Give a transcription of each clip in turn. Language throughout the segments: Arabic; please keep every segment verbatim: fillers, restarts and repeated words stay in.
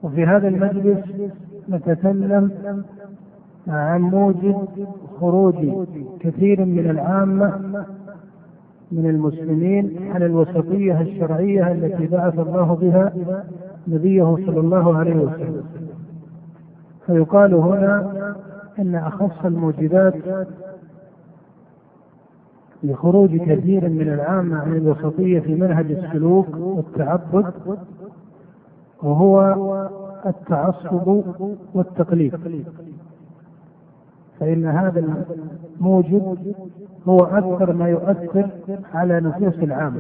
وفي هذا المجلس نتكلم عن موجب خروج كثير من العامة من المسلمين عن الوسطية الشرعية التي بعث الله بها نبيه صلى الله عليه وسلم. فيقال هنا إن أخص الموجبات لخروج كثير من العامة عن الوسطية في منهج السلوك والتعبد وهو التعصب والتقليد، فإن هذا الموجب هو أكثر ما يؤثر على نفوس العامة،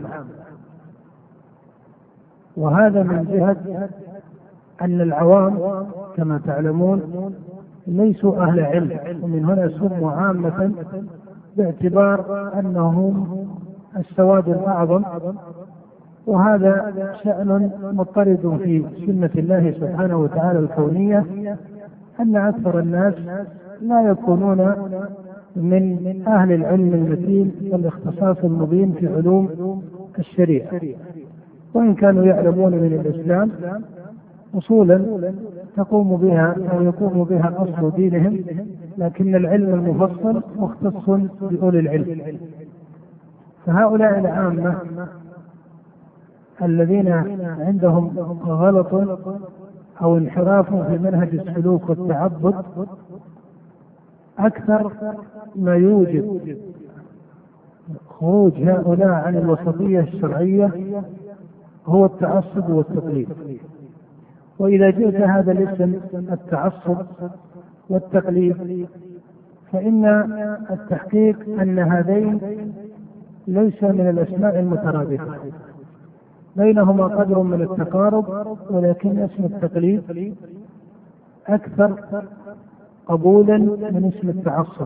وهذا من جهة أن العوام كما تعلمون ليسوا أهل علم، ومن هنا سموا عامة باعتبار أنهم السواد الأعظم، وهذا شأن مضطرد في سنة الله سبحانه وتعالى الكونية، أن أكثر الناس لا يكونون من أهل العلم المتين والاختصاص المبين في علوم الشريعة، وإن كانوا يعلمون من الإسلام أصولا تقوم بها أو يقوم بها أصل دينهم، لكن العلم المفصل مختص بأولي العلم. فهؤلاء العامة الذين عندهم غلط أو انحراف في منهج السلوك والتعبد أكثر ما يوجب خروج هؤلاء عن الوسطية الشرعية هو التعصب والتقليد. وإذا جئت هذا الاسم التعصب والتقليد فإن التحقيق أن هذين ليس من الأسماء المترادفة، بينهما قدر من التقارب، ولكن اسم التقليد أكثر قبولا من اسم التعصب.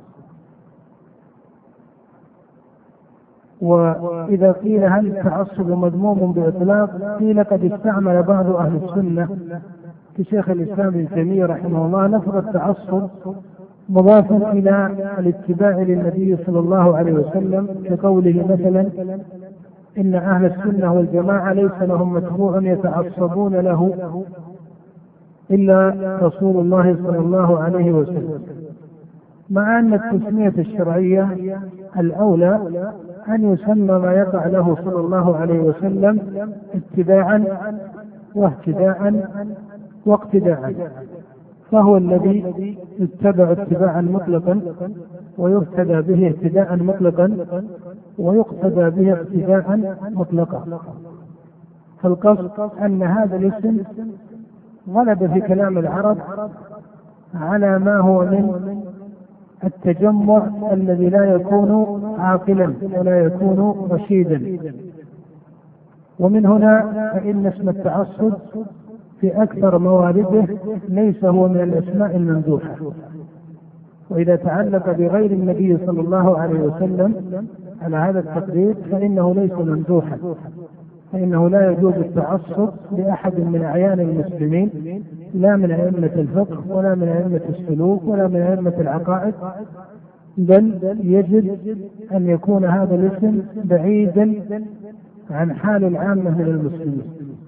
وإذا قيل هل التعصب مذموم بإطلاق، قيل قد استعمل بعض أهل السنة كشيخ الإسلام ابن تيمية رحمه الله لفظ التعصب مضافا إلى الاتباع للنبي صلى الله عليه وسلم، كقوله مثلا إن أهل السنة والجماعة ليس لهم متبوع يتعصبون له إلا رسول الله صلى الله عليه وسلم، مع أن التسمية الشرعية الأولى أن يسمى ما يقع له صلى الله عليه وسلم اتباعا واهتداء واقتداء، فهو الذي يتبع اتباعا مطلقا ويهتدى به اهتداء مطلقا ويقتدى به اقتداء مطلقا. فالقصد أن هذا الاسم غلب في كلام العرب على ما هو من التجمع الذي لا يكون عاقلا ولا يكون رشيدا. ومن هنا فإن اسم التعصب في أكثر موارده ليس هو من الأسماء الممدوحة، وإذا تعلق بغير النبي صلى الله عليه وسلم على هذا التقدير فإنه ليس ممدوحا، فإنه لا يجوز التعصب لأحد من أعيان المسلمين، لا من أئمة الفقه ولا من أئمة السلوك ولا من أئمة العقائد، بل يجب أن يكون هذا الاسم بعيدا عن حال العامة من المسلمين.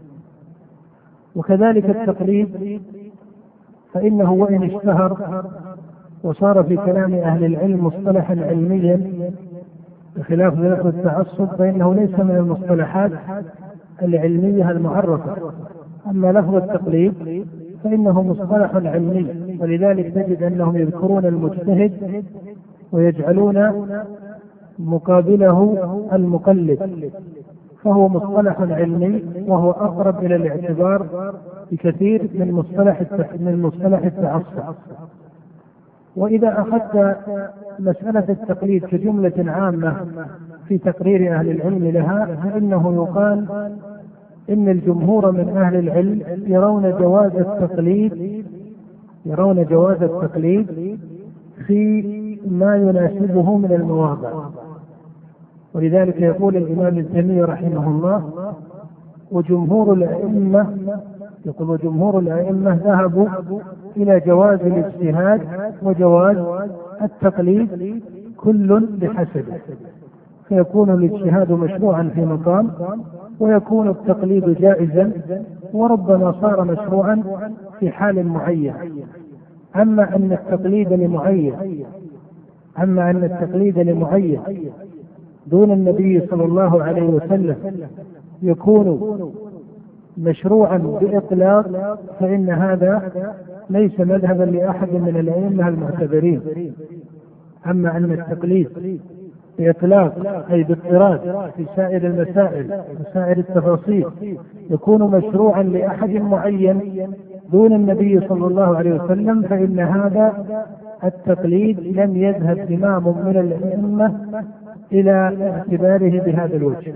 وكذلك التقليد فإنه وإن اشتهر وصار في كلام أهل العلم مصطلحا علميا بخلاف لفظ التعصب، فإنه ليس من المصطلحات العلمية المعرفة. أما لفظ التقليد فإنه مصطلح علمي، ولذلك تجد أنهم يذكرون المجتهد ويجعلون مقابله المقلد، فهو مصطلح علمي وهو أقرب إلى الاعتبار بكثير من مصطلح من مصطلح التعصب. وإذا أخذت مسألة التقليد كجملة عامة في تقرير أهل العلم لها، فإنه يقال إن الجمهور من أهل العلم يرون جواز التقليد يرون جواز التقليد في ما يناسبه من المواضع. ولذلك يقول الإمام ابن تيمية رحمه الله وجمهور الأئمة يقول وجمهور الأئمة ذهبوا إلى جواز الاجتهاد وجواز التقليد كل بحسبه، فيكون الاجتهاد مشروعا في مقام ويكون التقليد جائزا وربما صار مشروعا في حال معين. أما أن التقليد لمعين أما أن التقليد لمعين دون النبي صلى الله عليه وسلم يكون مشروعا بإطلاق، فإن هذا ليس مذهبا لأحد من الأئمة المعتبرين. أما أن التقليد بإطلاق أي باضطراد في سائر المسائل وسائر التفاصيل يكون مشروعا لأحد معين دون النبي صلى الله عليه وسلم، فإن هذا التقليد لم يذهب إمام من الأئمة إلى اعتباره بهذا الوجه.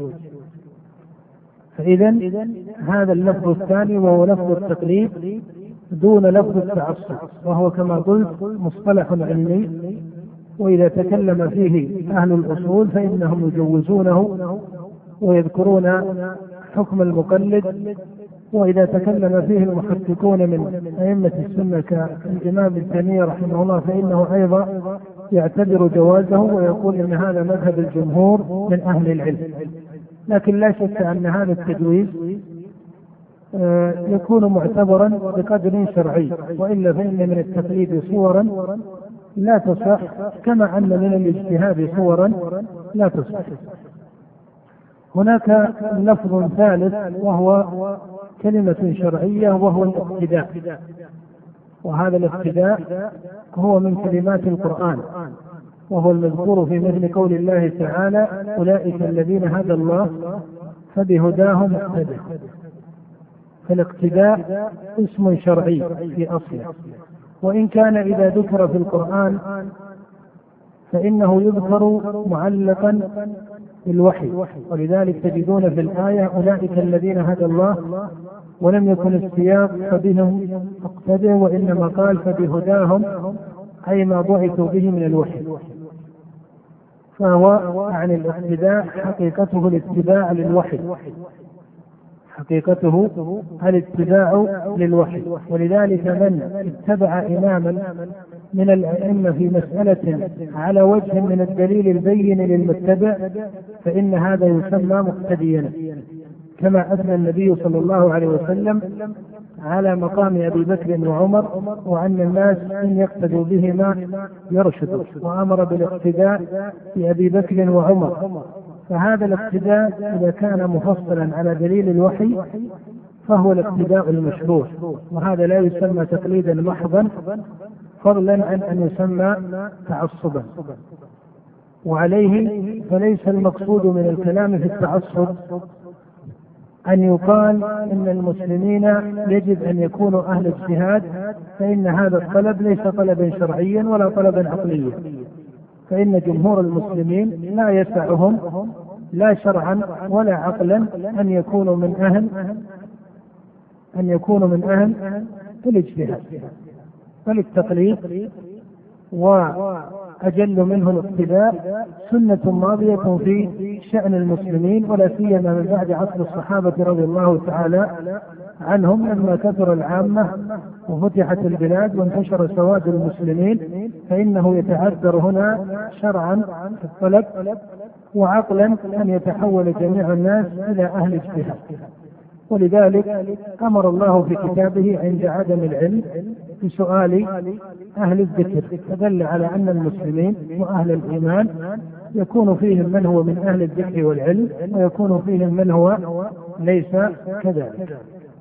فإذا هذا اللفظ الثاني وهو لفظ التقليد دون لفظ التعصب، وهو كما قلت مصطلح علمي، وإذا تكلم فيه أهل الأصول فإنهم يجوزونه ويذكرون حكم المقلد، وإذا تكلم فيه المحققون من أئمة السنة كالإمام ابن تيمية رحمه الله فإنه أيضا يعتبر جوازه ويقول إن هذا مذهب الجمهور من أهل العلم. لكن لا شك أن هذا التجويز يكون معتبرا بقدر شرعي، وإلا فإن من التقليد صورا لا تصح، كما أن من الاجتهاد صورا لا تصح. هناك لفظ ثالث وهو كلمة شرعية وهو الاقتداء، وهذا الاقتداء هو من كلمات القرآن، وهو المذكور في مثل قول الله تعالى أولئك الذين هدى الله فبهداهم اقتدى. فالاقتداء اسم شرعي في أصله، وإن كان إذا ذكر في القرآن فإنه يذكر معلقا بالوحي، ولذلك تجدون في الآية أولئك الذين هدى الله، ولم يكن السياق فبهم اقتدى، وإنما قال فبهداهم أي ما بعثوا به من الوحي. فهو عن الاقتداء حقيقته الاتباع للوحي، حقيقته الاتباع للوحي. ولذلك من اتبع إماما من الأئمة في مسألة على وجه من الدليل البين للمتبع فإن هذا يسمى مقتديا، كما أثنى النبي صلى الله عليه وسلم على مقام أبي بكر وعمر، وأن الناس إن يقتدوا بهما يرشدوا، وأمر بالاقتداء بأبي بكر وعمر. فهذا الاقتداء إذا كان مفصلا على دليل الوحي فهو الاقتداء المشروع، وهذا لا يسمى تقليدا محضا فضلا عن أن يسمى تعصبا. وعليه فليس المقصود من الكلام في التعصب أن يقال إن المسلمين يجب أن يكونوا أهل اجتهاد، فإن هذا الطلب ليس طلبا شرعيا ولا طلبا عقليا، فإن جمهور المسلمين لا يسعهم لا شرعا ولا عقلا أن يكونوا من أهل أن يكونوا من أهل الاجتهاد. فالتقليد وأجل منه الاقتداء سنة ماضية في شأن المسلمين، ولا سيما من بعد عصر الصحابة رضي الله تعالى عنهم، لما كثر العامة وفتحت البلاد وانتشر سواد المسلمين، فإنه يتعذر هنا شرعا في الطلب وعقلا أن يتحول جميع الناس إلى أهل اجتهاد. ولذلك أمر الله في كتابه عند عدم العلم بسؤال أهل الذكر، فدل على أن المسلمين وأهل الإيمان يكون فيهم من هو من أهل الذكر والعلم، ويكون فيهم من هو ليس كذلك.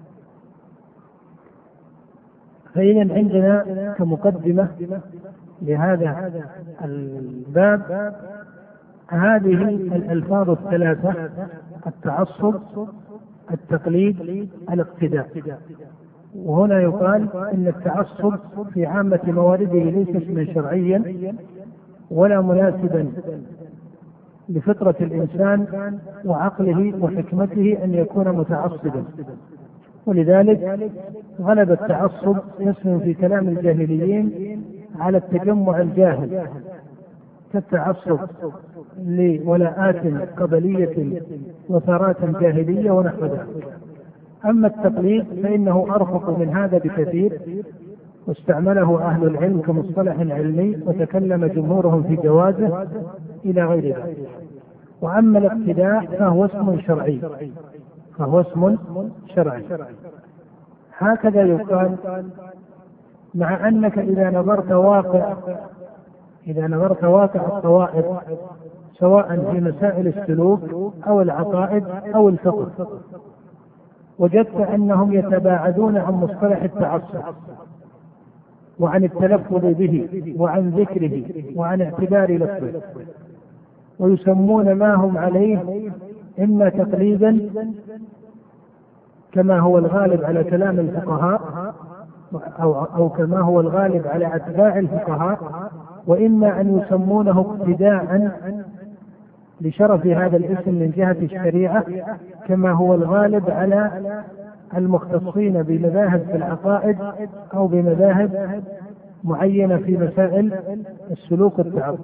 فإذا عندنا كمقدمة لهذا الباب هذه الألفاظ الثلاثة: التعصب، التقليد، الاقتداء. وهنا يقال إن التعصب في عامة موارده ليس اسما شرعيا ولا مناسبا لفطرة الإنسان وعقله وحكمته أن يكون متعصبا، ولذلك غلب التعصب اسم في كلام الجاهليين على التجمع الجاهل، كالتعصب لولاءات قبلية وثارات جاهلية ونحو ذلك. أما التقليد فإنه أرفق من هذا بكثير، واستعمله أهل العلم كمصطلح علمي، وتكلم جمهورهم في جوازه إلى غير ذلك. وأما الاقتداء فهو اسم شرعي فهو اسم شرعي هكذا يقال، مع أنك إذا نظرت واقع إذا نظرت واقع الطوائف سواء في مسائل السلوك أو العقائد أو الفقه وجدت أنهم يتباعدون عن مصطلح التعصب وعن التلفظ به وعن ذكره وعن اعتبار لفظه، ويسمون ما هم عليه إما تقليدا كما هو الغالب على كلام الفقهاء أو, أو كما هو الغالب على أتباع الفقهاء، وإما أن يسمونه اقتداء لشرف هذا الاسم من جهة الشريعة كما هو الغالب على المختصين بمذاهب في العقائد أو بمذاهب معينة في مسائل السلوك والتعبد.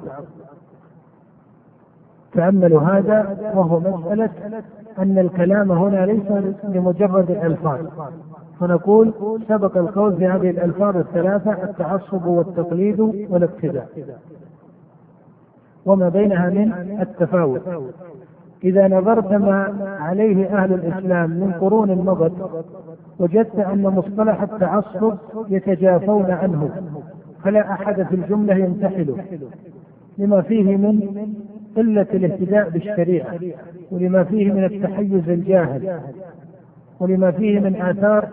تأملوا هذا، وهو مسألة أن الكلام هنا ليس لمجرد الألفاظ، فنقول سبق القول في هذه الألفاظ الثلاثة: التعصب والتقليد والاقتداء، وما بينها من التفاوت. إذا نظرت ما عليه أهل الإسلام من قرون مضت وجدت أن مصطلح التعصب يتجافون عنه، فلا أحد في الجملة ينتحله لما فيه من قلة الاهتداء بالشريعة، ولما فيه من التحيز الجاهل، ولما فيه من آثار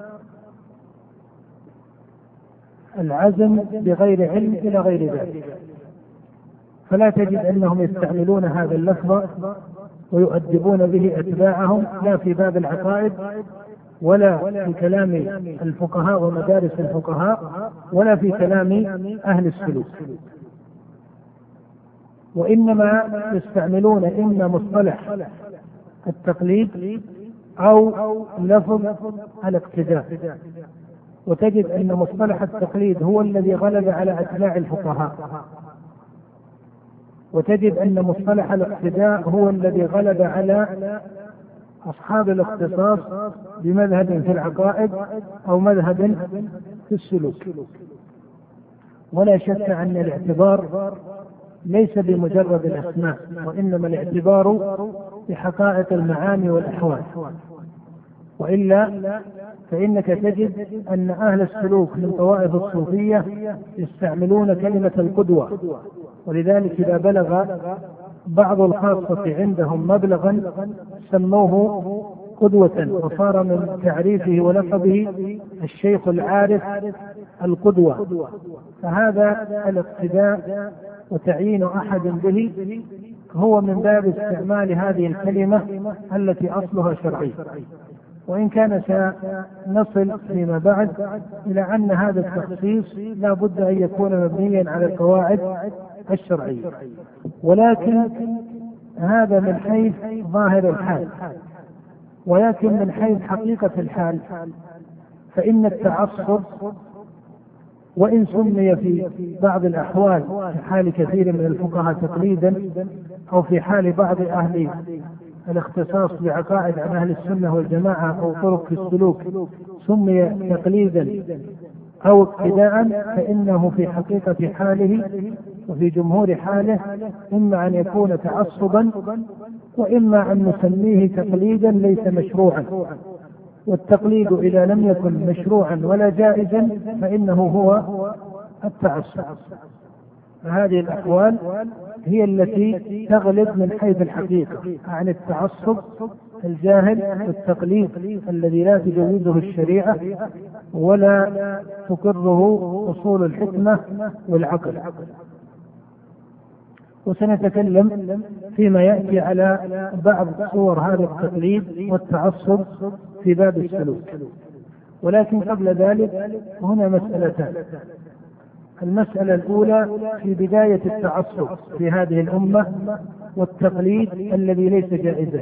العزم بغير علم إلى غير ذلك. فلا تجد أنهم يستعملون هذا اللفظ ويؤدبون به أتباعهم، لا في باب العقائد ولا في كلام الفقهاء ومدارس الفقهاء ولا في كلام أهل السلوك، وإنما يستعملون إما مصطلح التقليد أو لفظ الاقتداء. وتجد أن مصطلح التقليد هو الذي غلب على أتباع الفقهاء، وتجد أن مصطلح الاقتداء هو الذي غلب على أصحاب الاختصاص بمذهب في العقائد أو مذهب في السلوك. ولا شك أن الاعتبار ليس بمجرد الأسماء، وإنما الاعتبار بحقائق المعاني والأحوال، وإلا فإنك تجد أن أهل السلوك من طوائف الصوفية يستعملون كلمة القدوة، ولذلك إذا بلغ بعض الخاصة عندهم مبلغا سموه قدوة، وصار من تعريفه ولقبه الشيخ العارف القدوة. فهذا الاقتداء وتعيين أحد به هو من باب استعمال هذه الكلمة التي أصلها شرعي، وإن كان سنصل فيما بعد إلى أن هذا التخصيص لا بد أن يكون مبنيا على القواعد الشرعية. ولكن هذا من حيث ظاهر الحال، ولكن من حيث حقيقة الحال فإن التعصب وإن سمي في بعض الأحوال في حال كثير من الفقهاء تقليدا، أو في حال بعض أهل الاختصاص بعقائد عن أهل السنة والجماعة أو طرق في السلوك سمي تقليدا أو اقتداء، فإنه في حقيقة حاله وفي جمهور حاله إما أن يكون تعصبا وإما أن نسميه تقليدا ليس مشروعا. والتقليد إذا لم يكن مشروعا ولا جائزا فإنه هو التعصب. فهذه الأحوال هي التي تغلب من حيث الحقيقة عن التعصب الجاهل والتقليد الذي لا تجوزه الشريعة ولا تقره أصول الحكمة والعقل. وسنتكلم فيما يأتي على بعض صور هذا التقليد والتعصب في باب السلوك. ولكن قبل ذلك هنا مسألتان. المسألة الأولى في بداية التعصب في هذه الأمة والتقليد الذي ليس جائزا.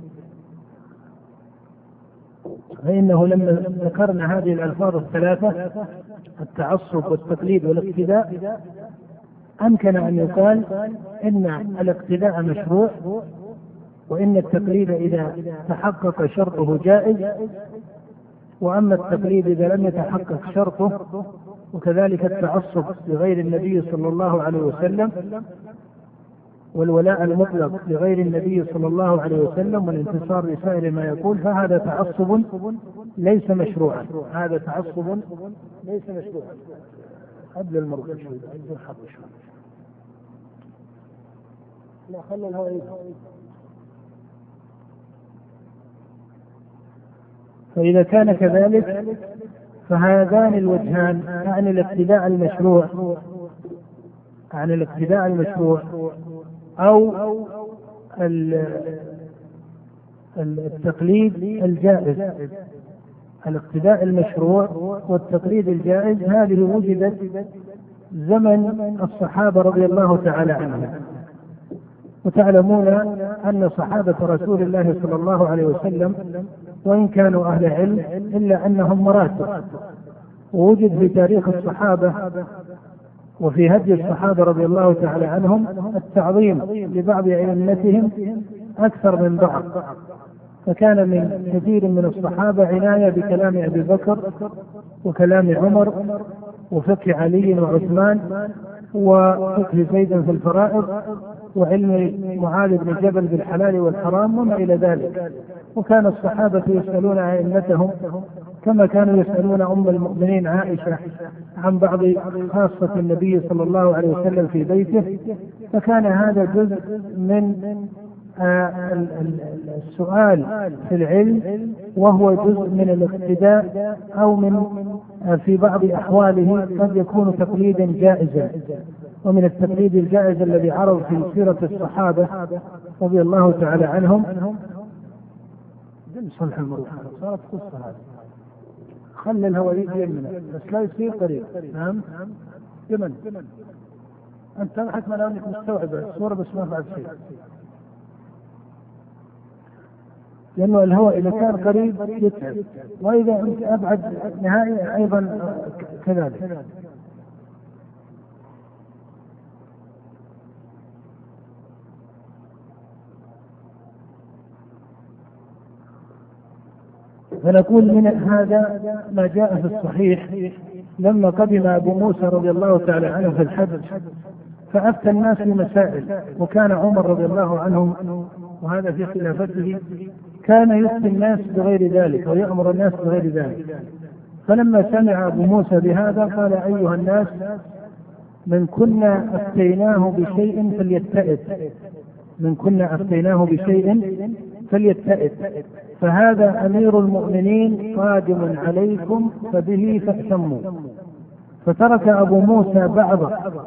فإنه لما ذكرنا هذه الألفاظ الثلاثة التعصب والتقليد والاقتداء أمكن أن يقال إن الاقتداء مشروع، وإن التقليد إذا تحقق شرطه جائز، وأما التقليد إذا لم يتحقق شرطه، وكذلك التعصب لغير النبي صلى الله عليه وسلم والولاء المطلق لغير النبي صلى الله عليه وسلم والانتصار لسائر ما يقول، فهذا تعصب ليس مشروعا. هذا تعصب ليس مشروعا. قبل المرء شوي عند الحر شوي. لا خلي الهواء يدخل. فإذا كان كذلك فهذان الوجهان عن الاقتداء المشروع عن الاقتداء المشروع أو التقليد الجائز. الاقتداء المشروع والتقليد الجائز هذه وجدت زمن الصحابة رضي الله تعالى عنهم. وتعلمون أن صحابة رسول الله صلى الله عليه وسلم وإن كانوا أهل علم إلا أنهم مراتب. ووجد في تاريخ الصحابة وفي هدي الصحابة رضي الله تعالى عنهم التعظيم لبعض أئمتهم أكثر من بعض. فكان من كثير من الصحابة عناية بكلام أبي بكر وكلام عمر وفقه علي وعثمان وفقه زيد في الفرائض وعلم معاذ بن جبل بالحلال والحرام وما إلى ذلك. وكان الصحابة يسألون أئمتهم كما كانوا يسألون أم المؤمنين عائشة عن بعض خاصة النبي صلى الله عليه وسلم في بيته. فكان هذا جزء من السؤال في العلم، وهو جزء من الاقتداء أو من في بعض أحواله قد يكون تقليدا جائزا. ومن التقليد الجائز الذي عرض في سيرة الصحابة رضي الله تعالى عنهم صلح المروحة. صارت قصة هذه. خلي الهواء يجي منه بس لا يصير قريب. نعم يمن أنت حتى ما أنك مستوعب الصورة بس ما فعل شيء، لأنه الهواء إذا كان قريب يتعب، وإذا أنت أبعد نهائي أيضا كذلك. فنقول من هذا ما جاء في الصحيح لما قدم أبو موسى رضي الله تعالى عنه في الحج فأفتى الناس في مسائل، وكان عمر رضي الله عنه وهذا في خلافته كان يفتي الناس بغير ذلك ويأمر الناس بغير ذلك. فلما سمع أبو موسى بهذا قال أيها الناس من كنا أفتيناه بشيء فليتئت من كنا أفتيناه بشيء فليتئت فهذا أمير المؤمنين قادم عليكم فبه فاهتموا. فترك أبو موسى بعض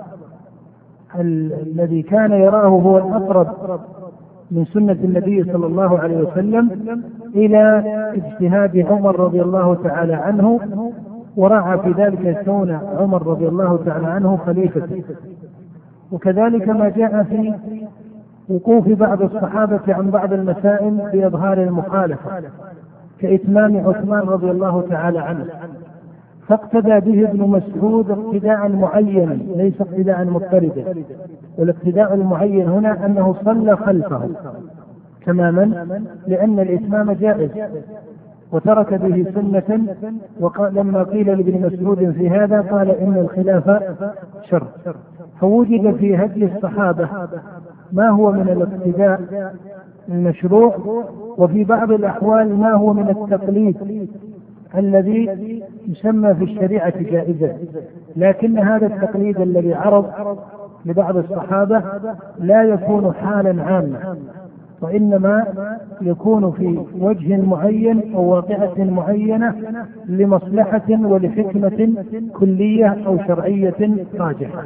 الذي كان يراه هو الأقرب من سنة النبي صلى الله عليه وسلم إلى اجتهاد عمر رضي الله تعالى عنه، ورعى في ذلك كون عمر رضي الله تعالى عنه خليفته. وكذلك ما جاء في وقوف بعض الصحابة عن بعض المسائل بإظهار المخالفة كإتمام عثمان رضي الله تعالى عنه، فاقتدى به ابن مسعود اقتداء معينا ليس اقتداء مضطردا. والاقتداء المعين هنا أنه صلى خلفه تماما لأن الإتمام جائز، وترك به سنة. ولما قيل لابن مسعود في هذا قال إن الخلاف شر. فوجد في هدي الصحابة ما هو من الاقتداء المشروع، وفي بعض الأحوال ما هو من التقليد الذي يسمى في الشريعة جائزا. لكن هذا التقليد الذي عرض لبعض الصحابة لا يكون حالا عامة، وإنما يكون في وجه معين أو واقعة معينة لمصلحة ولحكمة كلية أو شرعية راجحة،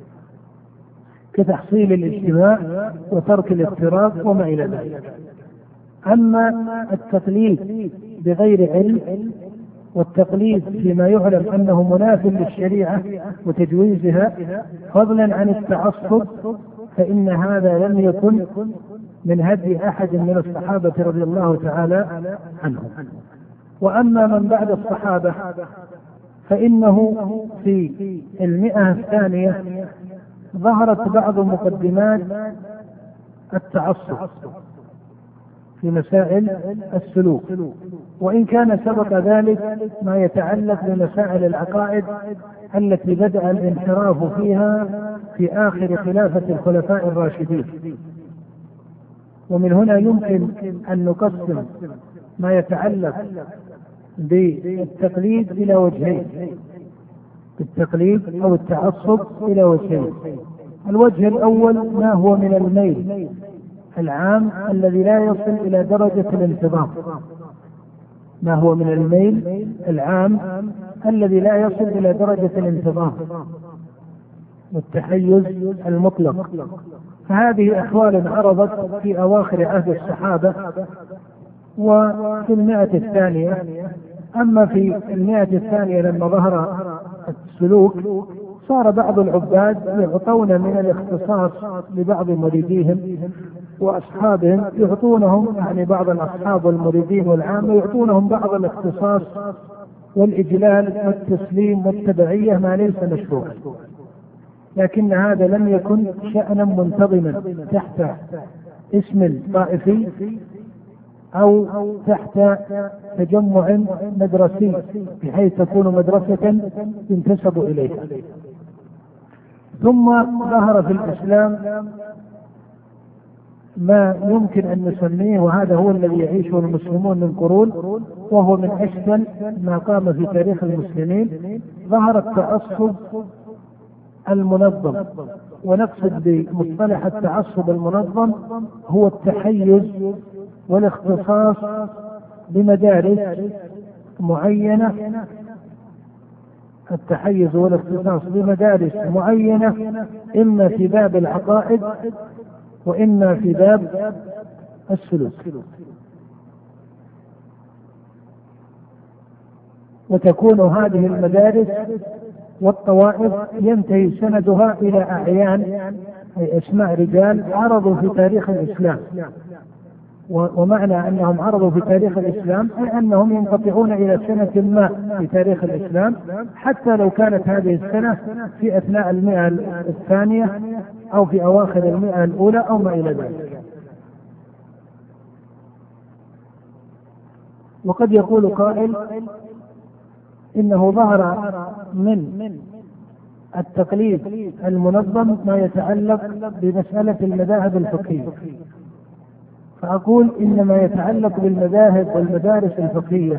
كتحصيل الاجتماع وترك الافتراق وما إلى ذلك. أما التقليد بغير علم والتقليد فيما يعلم أنه مناف للشريعة وتجويزها فضلا عن التعصب، فإن هذا لم يكن من هدي أحد من الصحابة رضي الله تعالى عنهم. وأما من بعد الصحابة فإنه في المئة الثانية ظهرت بعض مقدمات التعصب في مسائل السلوك، وإن كان سبق ذلك ما يتعلق بمسائل العقائد التي بدأ الانحراف فيها في آخر خلافة الخلفاء الراشدين. ومن هنا يمكن أن نقسم ما يتعلق بالتقليد إلى وجهين، التقليد أو التعصب إلى وجهين. الوجه الأول ما هو من الميل العام الذي لا يصل إلى درجة الانتظام، ما هو من الميل العام الذي لا يصل إلى درجة الانتظام والتحيز المطلق. فهذه أحوال عرضت في أواخر عهد الصحابة وفي المئة الثانية. أما في المئة الثانية لما ظهر السلوك صار بعض العباد يعطون من الاختصاص لبعض مريديهم وأصحابهم، يعطونهم يعني بعض الأصحاب والمريدين والعامة يعطونهم بعض الاختصاص والإجلال والتسليم والتبعية ما ليس مشروعا، لكن هذا لم يكن شأنا منتظما تحت اسم طائفي أو تحت تجمع مدرسي بحيث تكون مدرسة ينتسب إليها. ثم ظهر في الإسلام ما يمكن أن نسميه، وهذا هو الذي يعيشه المسلمون من قرون، وهو من أشكل ما قام في تاريخ المسلمين. ظهر التعصب المنظم، ونقصد بمصطلح التعصب المنظم هو التحيز والاختصاص بمدارس معينة، التحيز والاختصاص بمدارس معينة، إما في باب العقائد وإما في باب السلوك. وتكون هذه المدارس والطوائف ينتهي سندها إلى أعيان أي أسماء رجال عرضوا في تاريخ الإسلام. ومعنى أنهم عرضوا في تاريخ الإسلام أي أنهم ينقطعون إلى سنة ما في تاريخ الإسلام، حتى لو كانت هذه السنة في أثناء المئة الثانية أو في أواخر المئة الأولى أو ما إلى ذلك. وقد يقول قائل إنه ظهر من التقليد المنظم ما يتعلق بمسألة المذاهب الفقهية، فأقول إن ما يتعلق بالمذاهب والمدارس الفقهية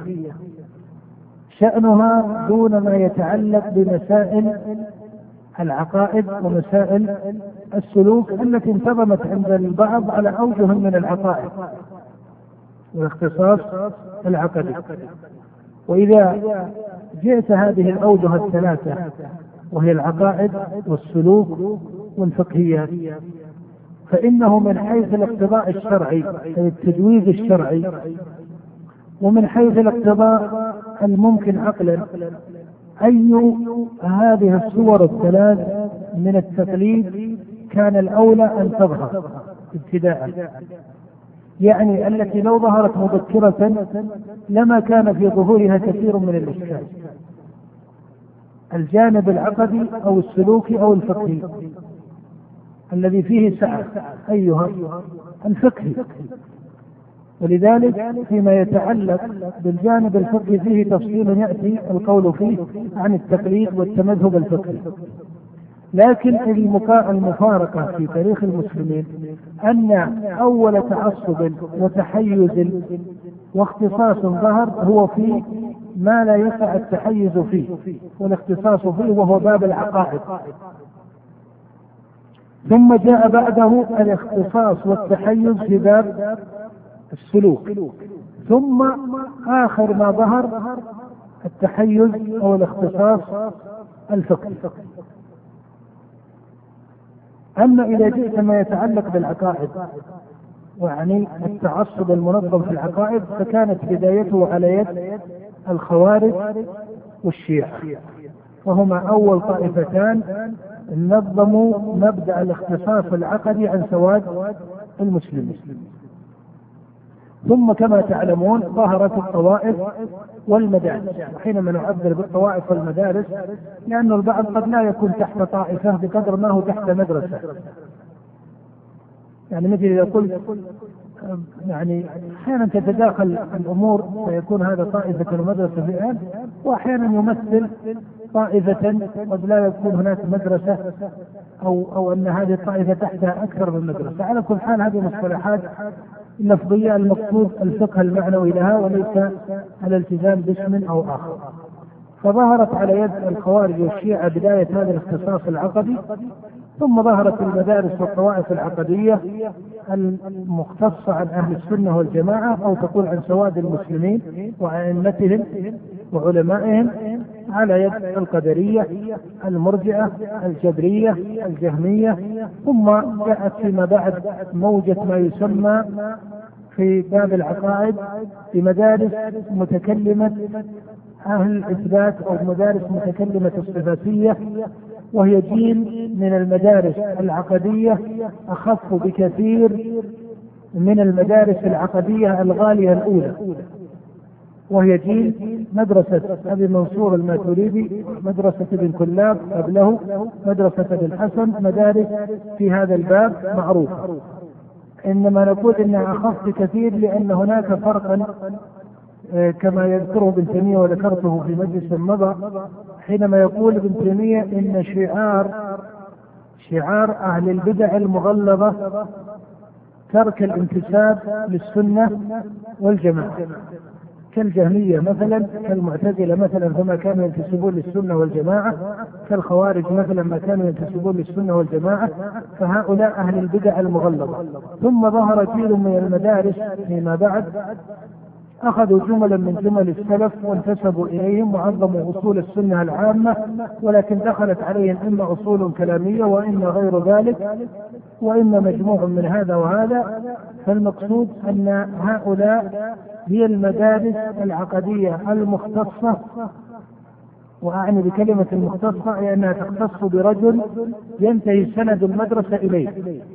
شأنها دون ما يتعلق بمسائل العقائد ومسائل السلوك التي انتظمت عند البعض على أوجه من العقائد والاختصاص العقدي. وإذا جئت هذه الأوجه الثلاثة وهي العقائد والسلوك والفقهيات، فإنه من حيث الاقتضاء الشرعي أي التجويز الشرعي، ومن حيث الاقتضاء الممكن عقلا، أي هذه الصور الثلاث من التقليد كان الأولى أن تظهر ابتداء، يعني التي لو ظهرت مبكرة لما كان في ظهورها كثير من الإشكال، الجانب العقدي أو السلوكي أو الفقهي الذي فيه سعة أيها الفقهي. ولذلك فيما يتعلق بالجانب الفقهي فيه تفصيل يأتي القول فيه عن التقليد والتمذهب الفقهي. لكن المفارقة في تاريخ المسلمين أن أول تعصب وتحيز واختصاص ظهر هو في ما لا يسع التحيز فيه والاختصاص فيه، وهو باب العقائد. ثم جاء بعده الاختصاص والتحيز في باب السلوك، ثم آخر ما ظهر التحيز أو الاختصاص الفقهي. أما إذا جئت ما يتعلق بالعقائد ويعني التعصب المنظم في العقائد، فكانت بدايته على يد الخوارج والشيعة، وهما أول طائفتان نظموا مبدأ الاختصاص العقدي عن سواد المسلمين. ثم كما تعلمون ظهرت الطوائف والمدارس. وحينما نعبر بالطوائف والمدارس لأن البعض قد لا يكون تحت طائفة بقدر ما هو تحت مدرسة، يعني مثل إذا قلت يعني أحيانا تتداخل الأمور فيكون هذا طائفة ومدرسة في الآن، وأحيانا يمثل طائفة قد لا يكون هناك مدرسة أو أو أن هذه الطائفة تحتها أكثر من مدرسة. على كل حال هذه مصطلحات لفظية، المقصود الفقه المعنوي لها وليس الالتزام باسم أو آخر. فظهرت على يد الخوارج والشيعة بداية هذا الاختصاص العقدي، ثم ظهرت المدارس والطوائف العقدية المختصة عن أهل السنة والجماعة، أو تقول عن سواد المسلمين وأئمتهم وعلمائهم، على يد القدرية، المرجئة، الجبرية، الجهمية. ثم جاءت فيما بعد موجة ما يسمى في باب العقائد بمدارس متكلمة أهل الإثبات أو مدارس متكلمة الصفاتية، وهي جيل من المدارس العقدية أخف بكثير من المدارس العقدية الغالية الأولى، وهي جيل مدرسة أبي منصور الماتريدي، مدرسة ابن كلاب قبله، مدرسة ابن حسن، مدارس في هذا الباب معروفة. إنما نقول إنها أخف بكثير لأن هناك فرقا كما يذكره ابن تيمية وذكرته في مجلس مضى، حينما يقول ابن تيمية إن شعار شعار أهل البدع المغلظة ترك الانتساب للسنة والجماعة، كالجهمية مثلا، كالمعتزلة مثلا فما كانوا ينتسبون للسنة والجماعة، كالخوارج مثلا ما كانوا ينتسبون للسنة والجماعة، فهؤلاء أهل البدع المغلظة. ثم ظهر جيل من المدارس فيما بعد أخذوا جملا من جمل السلف وانتسبوا إليهم وعظموا أصول السنة العامة، ولكن دخلت عليهم إما أصول كلامية وإما غير ذلك وإما مجموع من هذا وهذا. فالمقصود أن هؤلاء هي المدارس العقدية المختصة، وأعني بكلمة المختصة لأنها تختص برجل ينتهي سند المدرسة إليه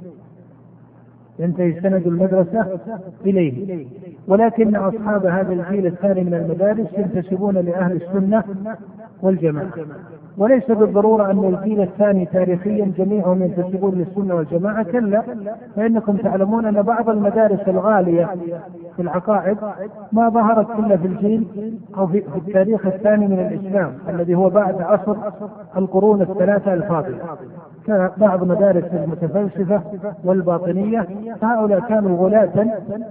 ينتهي سند المدرسة إليه ولكن أصحاب هذا الجيل الثاني من المدارس ينتسبون لأهل السنة والجماعة. وليس بالضرورة أن الجيل الثاني تاريخيا جميعهم ينتسبون للسنة والجماعة، كلا، فإنكم تعلمون أن بعض المدارس الغالية في العقائد ما ظهرت إلا في الجيل أو في التاريخ الثاني من الإسلام الذي هو بعد عصر القرون الثلاثة الفاضلة، كبعض مدارس المتفلسفة والباطنية، هؤلاء كانوا غلاة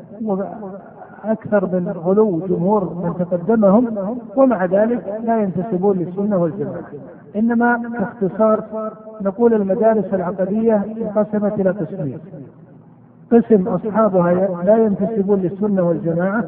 أكثر من غلو جمهور من تقدمهم، ومع ذلك لا ينتسبون للسنة والجماعة. إنما باختصار نقول المدارس العقدية انقسمت إلى قسمين: قسم أصحابها لا ينتسبون للسنة والجماعة،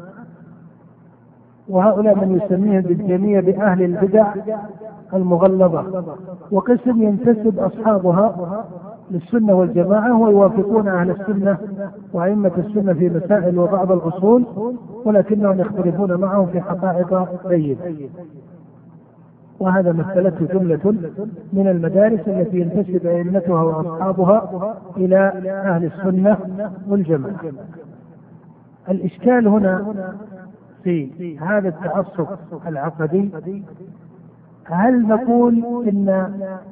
وهؤلاء من يسميهم بالجميع بأهل البدع المغلظة، وقسم ينتسب أصحابها للسنة والجماعة ويوافقون أهل السنة وأئمة السنة في مسائل وبعض الأصول، ولكنهم يختلفون معهم في حقائق بينة. وهذا مثلته جملة من المدارس التي ينتسب أئمتها وأصحابها إلى أهل السنة والجماعة. الإشكال هنا في هذا التعصب العقدي، هل نقول إن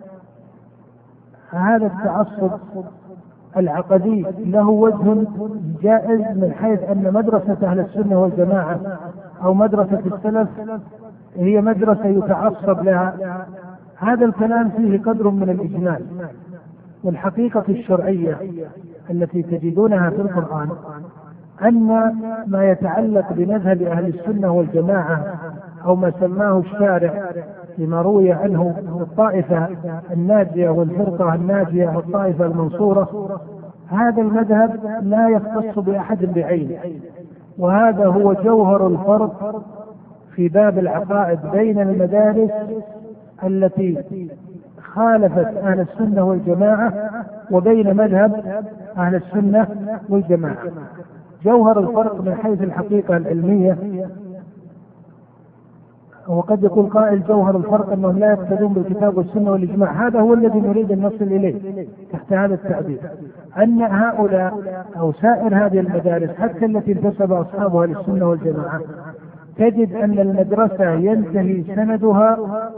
هذا التعصب العقدي له وجه جائز من حيث أن مدرسة أهل السنة والجماعة أو مدرسة السلف هي مدرسة يتعصب لها؟ هذا الكلام فيه قدر من الإجمال، والحقيقة الشرعية التي تجدونها في القرآن أن ما يتعلق بمذهب أهل السنة والجماعة أو ما سماه الشارع لما روي عنه الطائفة الناجية والفرقة الناجية والطائفة المنصورة، هذا المذهب لا يختص بأحد بعينه، وهذا هو جوهر الفرق في باب العقائد بين المدارس التي خالفت أهل السنة والجماعة وبين مذهب أهل السنة والجماعة. جوهر الفرق من حيث الحقيقة العلمية، وقد يقول قائل جوهر الفرق أنهم لا يقتدون بالكتاب والسنة والإجماع، هذا هو الذي نريد أن نصل إليه تحت هذا التعبير، أن هؤلاء أو سائر هذه المدارس حتى التي انتسب أصحابها للسنة والجماعة تجد أن المدرسة ينتهي سندها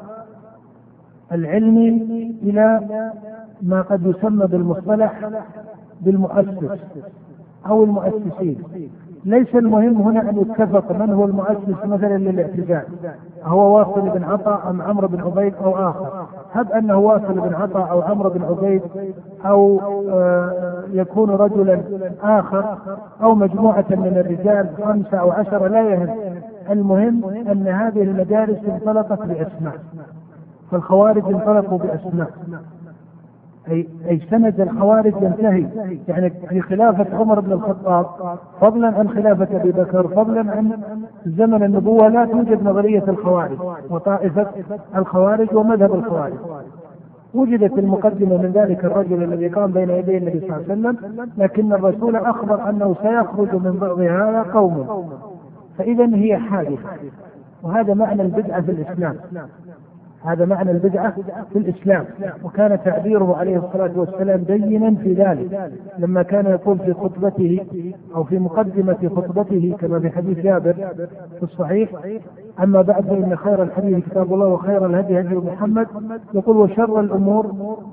العلمي إلى ما قد يسمى بالمصطلح بالمؤسس أو المؤسسين، ليس المهم هنا أن يتفق من هو المؤسس مثلا للاعتزال، هو واصل بن عطاء أم عمرو بن عبيد أو آخر. هب أنه واصل بن عطاء أو عمرو بن عبيد أو آه يكون رجلا آخر أو مجموعة من الرجال خمسة أو عشرة، لا يهم. المهم أن هذه المدارس انطلقت بأسماء، فالخوارج انطلقوا بأسماء، أي, أي سند الخوارج ينتهي يعني في خلافة عمر بن الخطاب، فضلا عن خلافة أبي بكر، فضلا عن زمن النبوة لا توجد نظرية الخوارج وطائفة الخوارج ومذهب الخوارج. وجدت المقدمة من ذلك الرجل الذي قام بين يدي النبي صلى الله عليه وسلم، لكن الرسول أخبر أنه سيخرج من بعض هذا قوم، فإذا هي حادثة. وهذا معنى البدعة في الإسلام، هذا معنى البدعة في الإسلام. وكان تعبيره عليه الصلاة والسلام بينا في ذلك لما كان يقول في خطبته أو في مقدمة خطبته كما في حديث جابر في الصحيح: أما بعد فإن خير الحديث كتاب الله وخير الهدي هدي محمد، يقول: وشر الأمور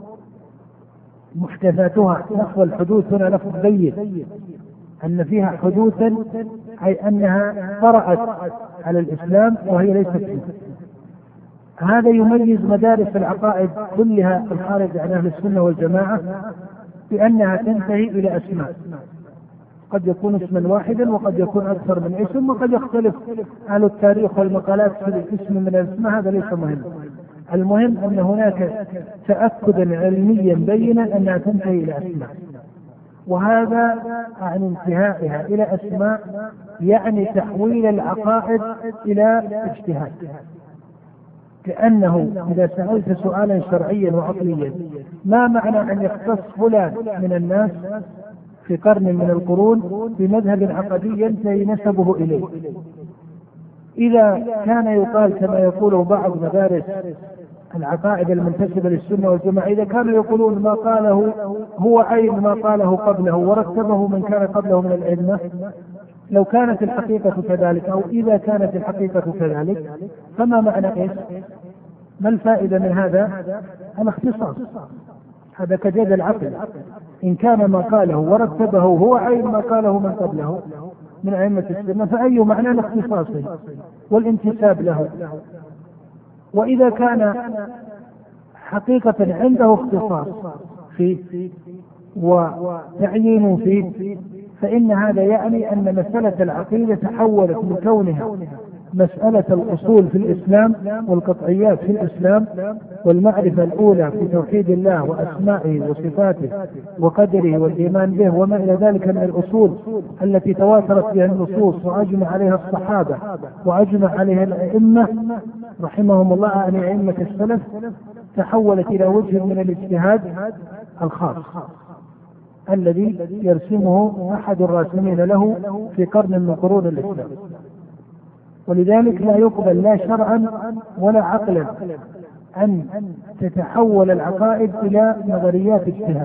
محدثاتها. لفظ الحدوث هنا لفظ بين أن فيها حدوثا، أي أنها طرأت على الإسلام وهي ليست فيه. هذا يميز مدارس العقائد كلها الخارج عن أهل السنة والجماعة بأنها تنتهي إلى أسماء، قد يكون اسما واحدا وقد يكون أكثر من اسم، وقد يختلف أهل التاريخ والمقالات في الاسم من الاسماء، هذا ليس مهم. المهم أن هناك تأكدا علميا بينا أنها تنتهي إلى أسماء، وهذا عن انتهائها إلى أسماء يعني تحويل العقائد إلى اجتهاد. كأنه إذا سألت سؤالا شرعيا وعقليا: ما معنى أن يختص فلان من الناس في قرن من القرون بمذهب عقدي ينتهي نسبه إليه؟ إذا كان يقال كما يقول بعض مدارس العقائد المنتسبة للسنة والجماعة، إذا كانوا يقولون ما قاله هو عين ما قاله قبله ورتبه من كان قبله من الأئمة، لو كانت الحقيقة كذلك أو إذا كانت الحقيقة كذلك فما معنى إيش؟ ما الفائدة من هذا الاختصاص؟ هذا كجد العقل. إن كان ما قاله ورتبه هو عين ما قاله من قبله من أئمة السنة فأي معنى الاختصاص والانتساب له؟ وإذا كان حقيقة عنده اختصاص فيه وتعيين فيه فإن هذا يعني أن مسألة العقيدة تحولت من كونها مسألة الأصول في الإسلام والقطعيات في الإسلام والمعرفة الأولى في توحيد الله وأسمائه وصفاته وقدره والإيمان به وما إلى ذلك من الأصول التي تواترت بها النصوص وأجمع عليها الصحابة وأجمع عليها الأئمة رحمهم الله عن أئمة السلف، تحولت إلى وجه من الاجتهاد الخاص الذي يرسمه أحد الراسمين له في قرن من قرون الإسلام. ولذلك لا يقبل لا شرعا ولا عقلا أن تتحول العقائد إلى نظريات اجتهاد،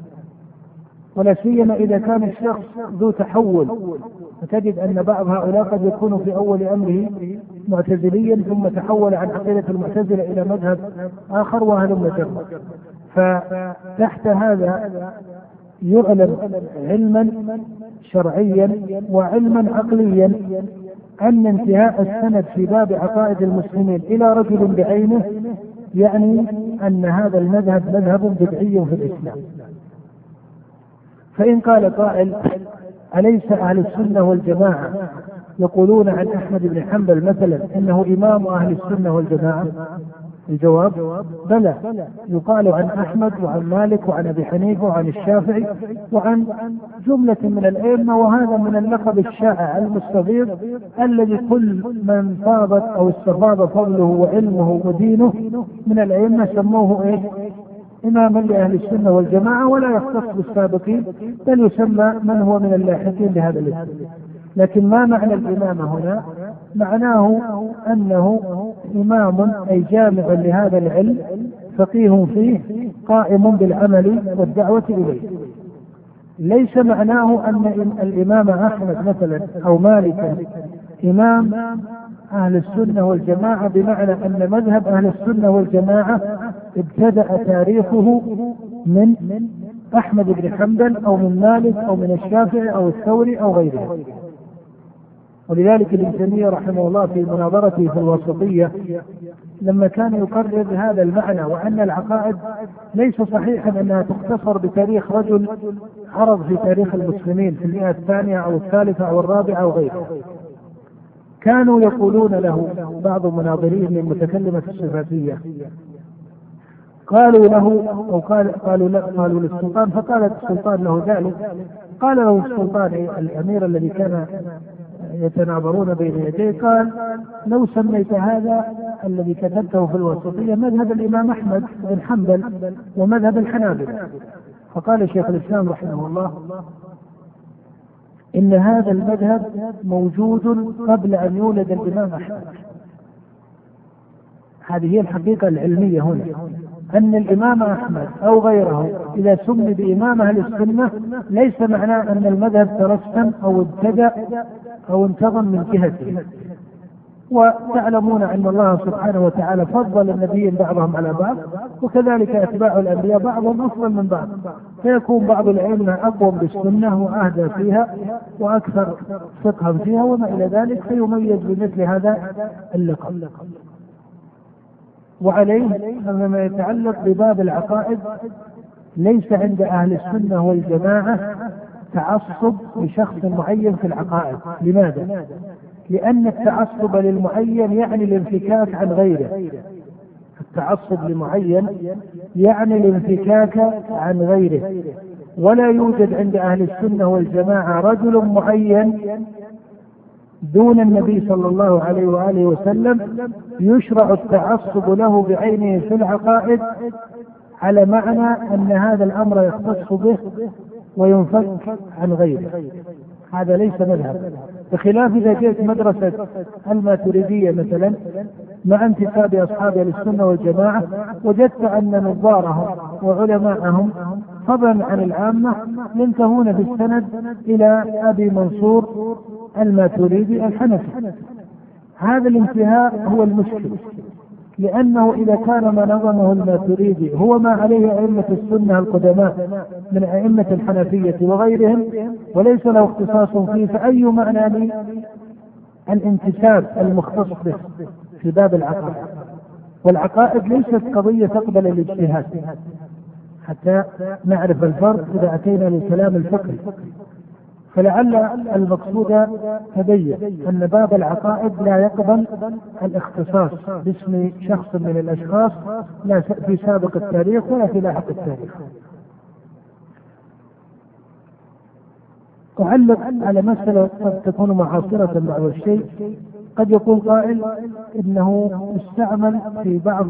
ولا سيما إذا كان الشخص ذو تحول، فتجد أن بعض هؤلاء قد يكون في أول أمره معتزليا ثم تحول عن عقيدة المعتزلة إلى مذهب آخر وهلم جرا. فتحت هذا يعلم علما شرعيا وعلما عقليا أن انتهاء السند في باب عقائد المسلمين إلى رجل بعينه يعني أن هذا المذهب مذهب بدعي في الإسلام. فإن قال قائل: أليس أهل السنة والجماعة يقولون عن أحمد بن حنبل مثلا إنه إمام أهل السنة والجماعة؟ الجواب: بلى، يقال عن أحمد وعن مالك وعن أبي حنيفة وعن الشافعي وعن جملة من الأئمة، وهذا من اللقب الشائع المستغيث الذي كل من فاضت أو استفاض فضله وعلمه ودينه من الأئمة سموه إيه؟ إماما لأهل السنة والجماعة، ولا يختص بالسابقين بل يسمى من هو من اللاحقين بهذا الاسم. لكن ما معنى الإمامة هنا؟ معناه أنه إمام أي جامع لهذا العلم فقيه فيه قائم بالعمل والدعوة إليه. ليس معناه أن الإمام أحمد مثلا أو مالك إمام أهل السنة والجماعة بمعنى أن مذهب أهل السنة والجماعة ابتدأ تاريخه من أحمد بن حنبل أو من مالك أو من الشافعي أو الثوري أو غيره. ولذلك ابن تيمية رحمه الله في مناظرته في الوسطية لما كان يقرر هذا المعنى وأن العقائد ليس صحيحا أنها تختصر بتاريخ رجل عرض في تاريخ المسلمين في المئة الثانية أو الثالثة أو الرابعة أو غيرها، كانوا يقولون له بعض مناظرين من متكلمة الصفاتية، قالوا له أو قال قالوا لا قالوا للسلطان، فقال السلطان له ذلك، قال له السلطان الأمير الذي كان يتناظرون بين يديه، قال لو سميت هذا الذي كتبته في الوسطية مذهب الإمام أحمد بن حنبل ومذهب الحنابلة. فقال شيخ الإسلام رحمه الله إن هذا المذهب موجود قبل أن يولد الإمام أحمد. هذه هي الحقيقة العلمية هنا، أن الإمام أحمد أو غيره إذا سمي بإمام أهل السنة ليس معناه أن المذهب ترسم أو ابتدأ أو انتظم من جهته. وتعلمون أن الله سبحانه وتعالى فضل النبيين بعضهم على بعض، وكذلك أتباع الأنبياء بعضهم أفضل من بعض، فيكون بعض العلم أقوم بالسنة وأهدى فيها وأكثر فقها فيها وما إلى ذلك، فيميز بمثل هذا اللقب. وعليه أنما يتعلق بباب العقائد ليس عند أهل السنة والجماعة تعصب لشخص معين في العقائد. لماذا؟ لأن التعصب للمعين يعني الانفكاك عن غيره. التعصب لمعين يعني الانفكاك عن غيره، ولا يوجد عند أهل السنة والجماعة رجل معين دون النبي صلى الله عليه وآله وسلم يشرع التعصب له بعينه في العقائد على معنى أن هذا الأمر يختص به وينفك عن غيره. هذا ليس مذهب، بخلاف إذا جئت مدرسة الماتريدية مثلا مع انتساب أصحاب السنة والجماعة وجدت أن نظارهم وعلماءهم فضلا عن العامة ينتهون في السند إلى أبي منصور الماتريدي الحنفي. هذا الانتهاء هو المشكل، لأنه إذا كان ما نظمه الماتريدي هو ما عليه أئمة السنة القدماء من أئمة الحنفية وغيرهم وليس له اختصاص فيه، فأي معنى لي الانتساب المختص به في باب العقائد؟ والعقائد ليست قضية تقبل الاجتهاد حتى نعرف الفرق إذا أتينا للكلام الفقهي. فلعل المقصود تبين أن باب العقائد لا يقبل الاختصاص باسم شخص من الأشخاص لا في سابق التاريخ ولا في لاحق التاريخ. أعلق على مسألة قد تكون معاصرة بعض الشيء. قد يقول قائل إنه استعمل في بعض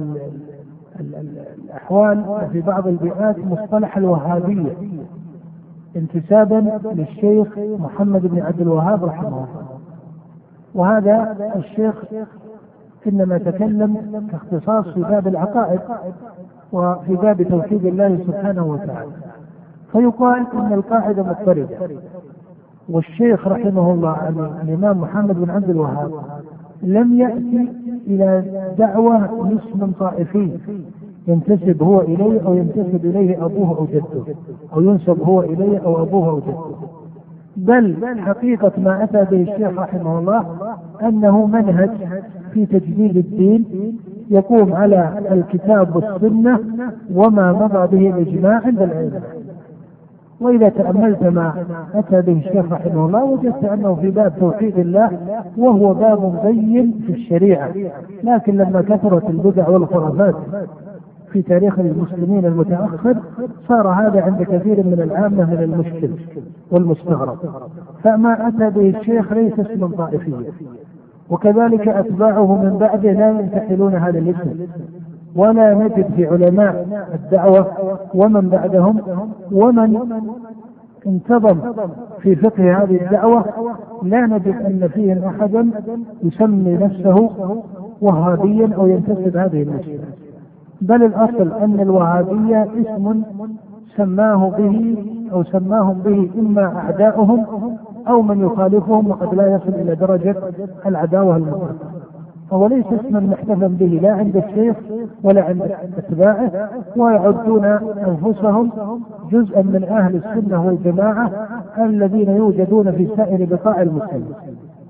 الأحوال وفي بعض البيئات مصطلح الوهابية انتسابا للشيخ محمد بن عبد الوهاب رحمه الله، وهذا الشيخ إنما تكلم كاختصاص في باب العقائد وفي باب توحيد الله سبحانه وتعالى، فيقال إن القاعدة مضطردة، والشيخ رحمه الله الإمام محمد بن عبد الوهاب لم يأتي إلى دعوة اسم طائفي ينتسب هو إليه أو ينتسب إليه أبوه أو جده أو ينسب هو إليه أو أبوه أو جده، بل حقيقة ما أتى به الشيخ رحمه الله أنه منهج في تجديد الدين يقوم على الكتاب والسنة وما مضى به الإجماع عند العلماء. وإذا تأملت ما أتى به الشيخ رحمه الله وجدت أنه في باب توحيد الله وهو باب زين في الشريعة، لكن لما كثرت البدع والخرافات في تاريخ المسلمين المتأخر صار هذا عند كثير من العامة من المشكل والمستغرب. فما أتى به الشيخ ليس اسما طائفيا، وكذلك أتباعه من بعده لا ينتحلون هذا الاسم، ولا نجد في علماء الدعوة ومن بعدهم ومن انتظم في فقه هذه الدعوة لا نجد أن فيهم أحدا يسمي نفسه وهابيا أو ينتسب هذه النسبة، بل الأصل أن الوهابية اسم سماه به أو سماهم به إما أعداؤهم أو من يخالفهم، وقد لا يصل إلى درجة العداوة المطلقة، فهو ليس اسما محتفا به لا عند الشيخ ولا عند أتباعه، ويعدون أنفسهم جزءا من أهل السنة والجماعة الذين يوجدون في سائر بقاع المسلمين.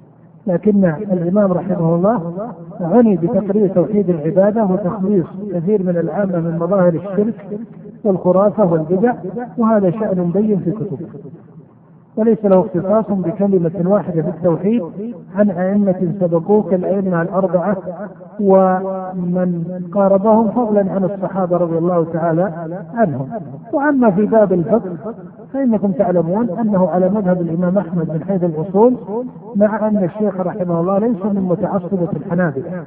لكن الإمام رحمه الله عني بتقرير توحيد العبادة وتخليص كثير من العامة من مظاهر الشرك والخرافة والبدع، وهذا شأن مبين في كتبه، وليس له اختصاص بكلمة واحدة في التوحيد عن أئمة سبقوه كالأئمة الأربعة ومن قاربهم، فضلا عن الصحابة رضي الله تعالى عنهم. وأما في باب الفقه فإنكم تعلمون أنه على مذهب الإمام أحمد من حيث الأصول، مع أن الشيخ رحمه الله ليس من متعصبة الحنابلة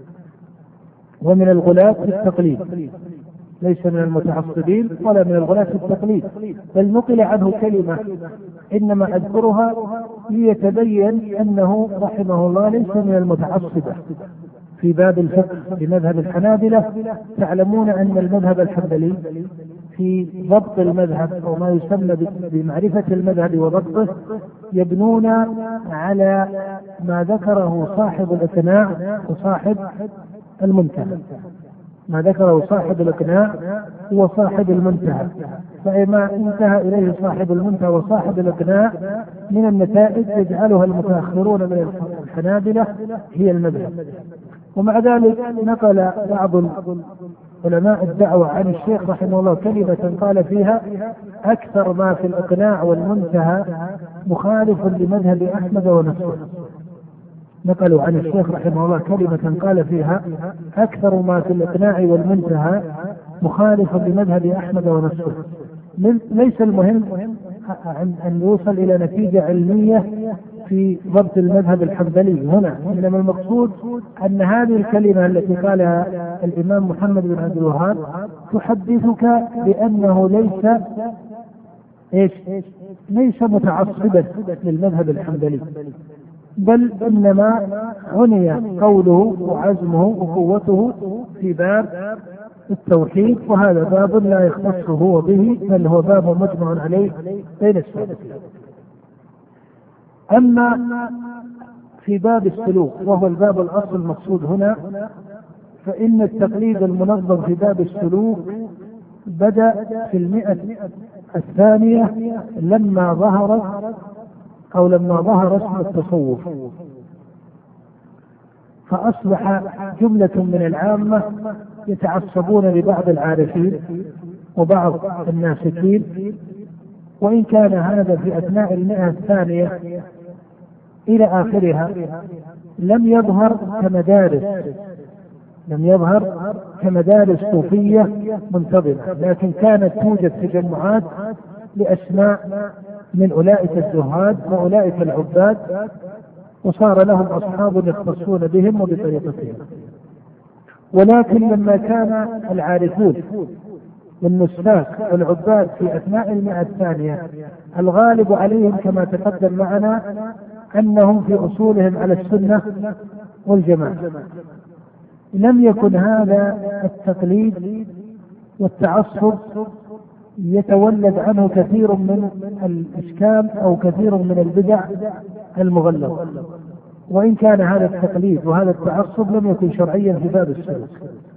ومن الغلاة في التقليد، ليس من المتعصبين ولا من الغلاة في التقليد، بل نقل عنه كلمة إنما أذكرها ليتبين أنه رحمه الله ليس من المتعصبة في باب الفقه بمذهب الحنابلة. تعلمون أن المذهب الحنبلي في ضبط المذهب أو ما يسمى بمعرفة المذهب وضبطه يبنون على ما ذكره صاحب الإقناع وصاحب المنتهى. ما ذكره صاحب الإقناع هو صاحب المنتهى، فما انتهى إليه صاحب المنتهى وصاحب الإقناع من النتائج يجعلها المتأخرون من الحنابلة هي المذهب. ومع ذلك نقل بعض علماء الدعوة عن الشيخ رحمه الله كلمة قال فيها أكثر ما في الإقناع والمنتهى مخالف لمذهب أحمد ونصره. نقلوا عن الشيخ رحمه الله كلمة قال فيها أكثر ما في الإقناع والمنتهى مخالف لمذهب أحمد ونصره. ليس المهم أن يوصل إلى نتيجة علمية في ضبط المذهب الحنبلي هنا، إنما المقصود أن هذه الكلمة التي قالها الإمام محمد بن عبد الوهاب تحدثك بأنه ليس إيش ليس متعصبا للمذهب الحنبلي، بل إنما عني قوله وعزمه وقوته في باب التوحيد، وهذا باب لا يختص هو به، بل هو باب مجمع عليه بين السلف. أما في باب السلوك وهو الباب الأصل المقصود هنا، فإن التقليد المنظم في باب السلوك بدأ في المئة الثانية لما ظهرت أو لما ظهر اسم التصوف، فأصبح جملة من العامة يتعصبون لبعض العارفين وبعض الناسكين، وإن كان هذا في أثناء المئة الثانية إلى آخرها لم يظهر كمدارس لم يظهر كمدارس صوفية منتظمة، لكن كانت توجد تجمعات لأسماء من أولئك الزهاد وأولئك العباد، وصار لهم أصحاب يختصون بهم وبطريقتهم. ولكن لما كان العارفون والنساك والعباد في أثناء المئة الثانية الغالب عليهم كما تقدم معنا أنهم في أصولهم على السنة والجماعة، لم يكن هذا التقليد والتعصب يتولد عنه كثير من الإشكال أو كثير من البدع المغلظة، وإن كان هذا التقليد وهذا التعصب لم يكن شرعيا في باب السلوك.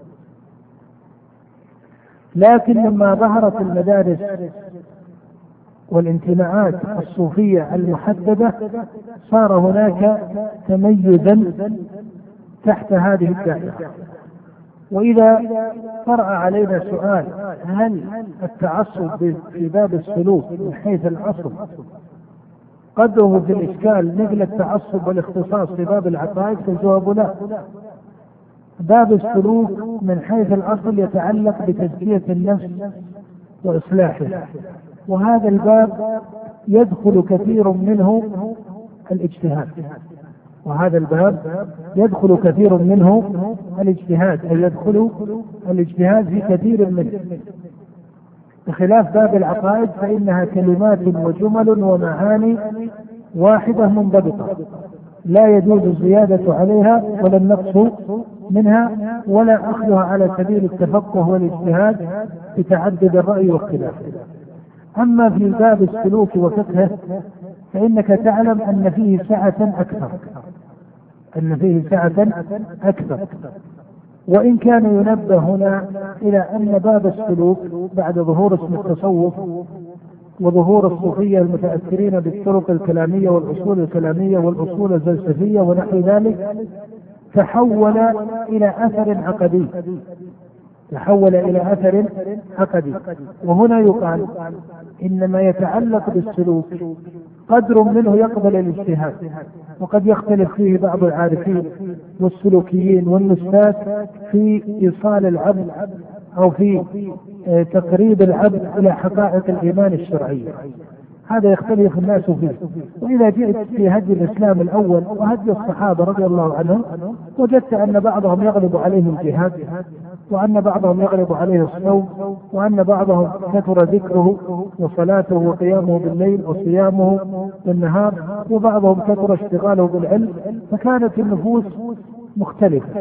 لكن لما ظهرت المدارس والانتماءات الصوفية المحددة صار هناك تميزا تحت هذه الدائرة. وإذا طرأ علينا سؤال هل التعصب في باب السلوك من حيث الأصل قدره في الإشكال مثل التعصب والاختصاص في باب العقائد؟ فالجواب لا. باب السلوك من حيث الأصل يتعلق بتزكية النفس وإصلاحها، وهذا الباب يدخل كثير منه الاجتهاد وهذا الباب يدخل كثير منه الاجتهاد أي يدخل الاجتهاد في كثير منه، بخلاف باب العقائد فإنها كلمات وجمل ومعاني واحدة منضبطة لا يجوز الزيادة عليها ولا النقص منها ولا أخذها على سبيل التفقه والاجتهاد بتعدد الرأي واختلافه. أما في باب السلوك وفقهه فإنك تعلم أن فيه سعة أكثر أن فيه سعة أكثر وإن كان ينبه هنا إلى أن باب السلوك بعد ظهور اسم التصوف وظهور الصوفية المتأثرين بالطرق الكلامية والأصول الكلامية والأصول الفلسفية ونحو ذلك، تحول إلى أثر عقدي تحول إلى أثر عقدي. وهنا يقال إن ما يتعلق بالسلوك قدر منه يقبل الاجتهاد، وقد يختلف فيه بعض العارفين والسلوكيين والنساك في إيصال العبد أو في تقريب العبد إلى حقائق الإيمان الشرعية، هذا يختلف الناس فيه. وإذا جئت في هدي الإسلام الأول وهدي الصحابة رضي الله عنهم، وجدت أن بعضهم يغلب عليه الجهاد، وأن بعضهم يغلب عليه الصوم، وأن بعضهم كثر ذكره وصلاته وقيامه بالليل وصيامه بالنهار، وبعضهم كثر اشتغاله بالعلم، فكانت النفوس مختلفة.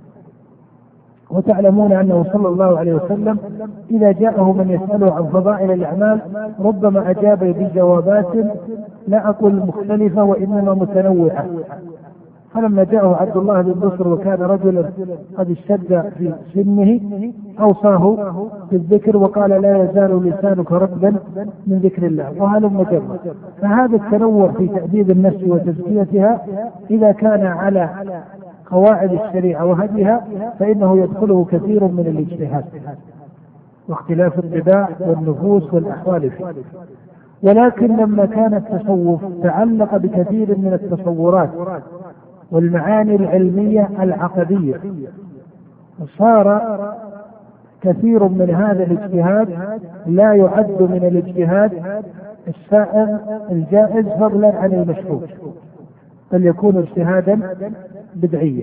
وتعلمون أنه صلى الله عليه وسلم إذا جاءه من يسأله عن فضائل الأعمال ربما أجاب بجوابات لا أقول مختلفة وإنما متنوعة. فلما جاءه عبد الله بن بصر وكان رجلا قد اشتد في سنه أوصاه بالذكر وقال لا يزال لسانك رطبا من ذكر الله، وهلم جرا. فهذا التنوع في تأديب النفس وتزكيتها إذا كان على قواعد الشريعة وهديها فإنه يدخله كثير من الاجتهاد واختلاف الطباع والنفوس والأحوال فيه. ولكن لما كان التصوف تعلق بكثير من التصورات والمعاني العلمية العقدية، صار كثير من هذا الاجتهاد لا يعد من الاجتهاد السائغ الجائز فضلا عن المشروع، بل يكون اجتهادا بدعيا.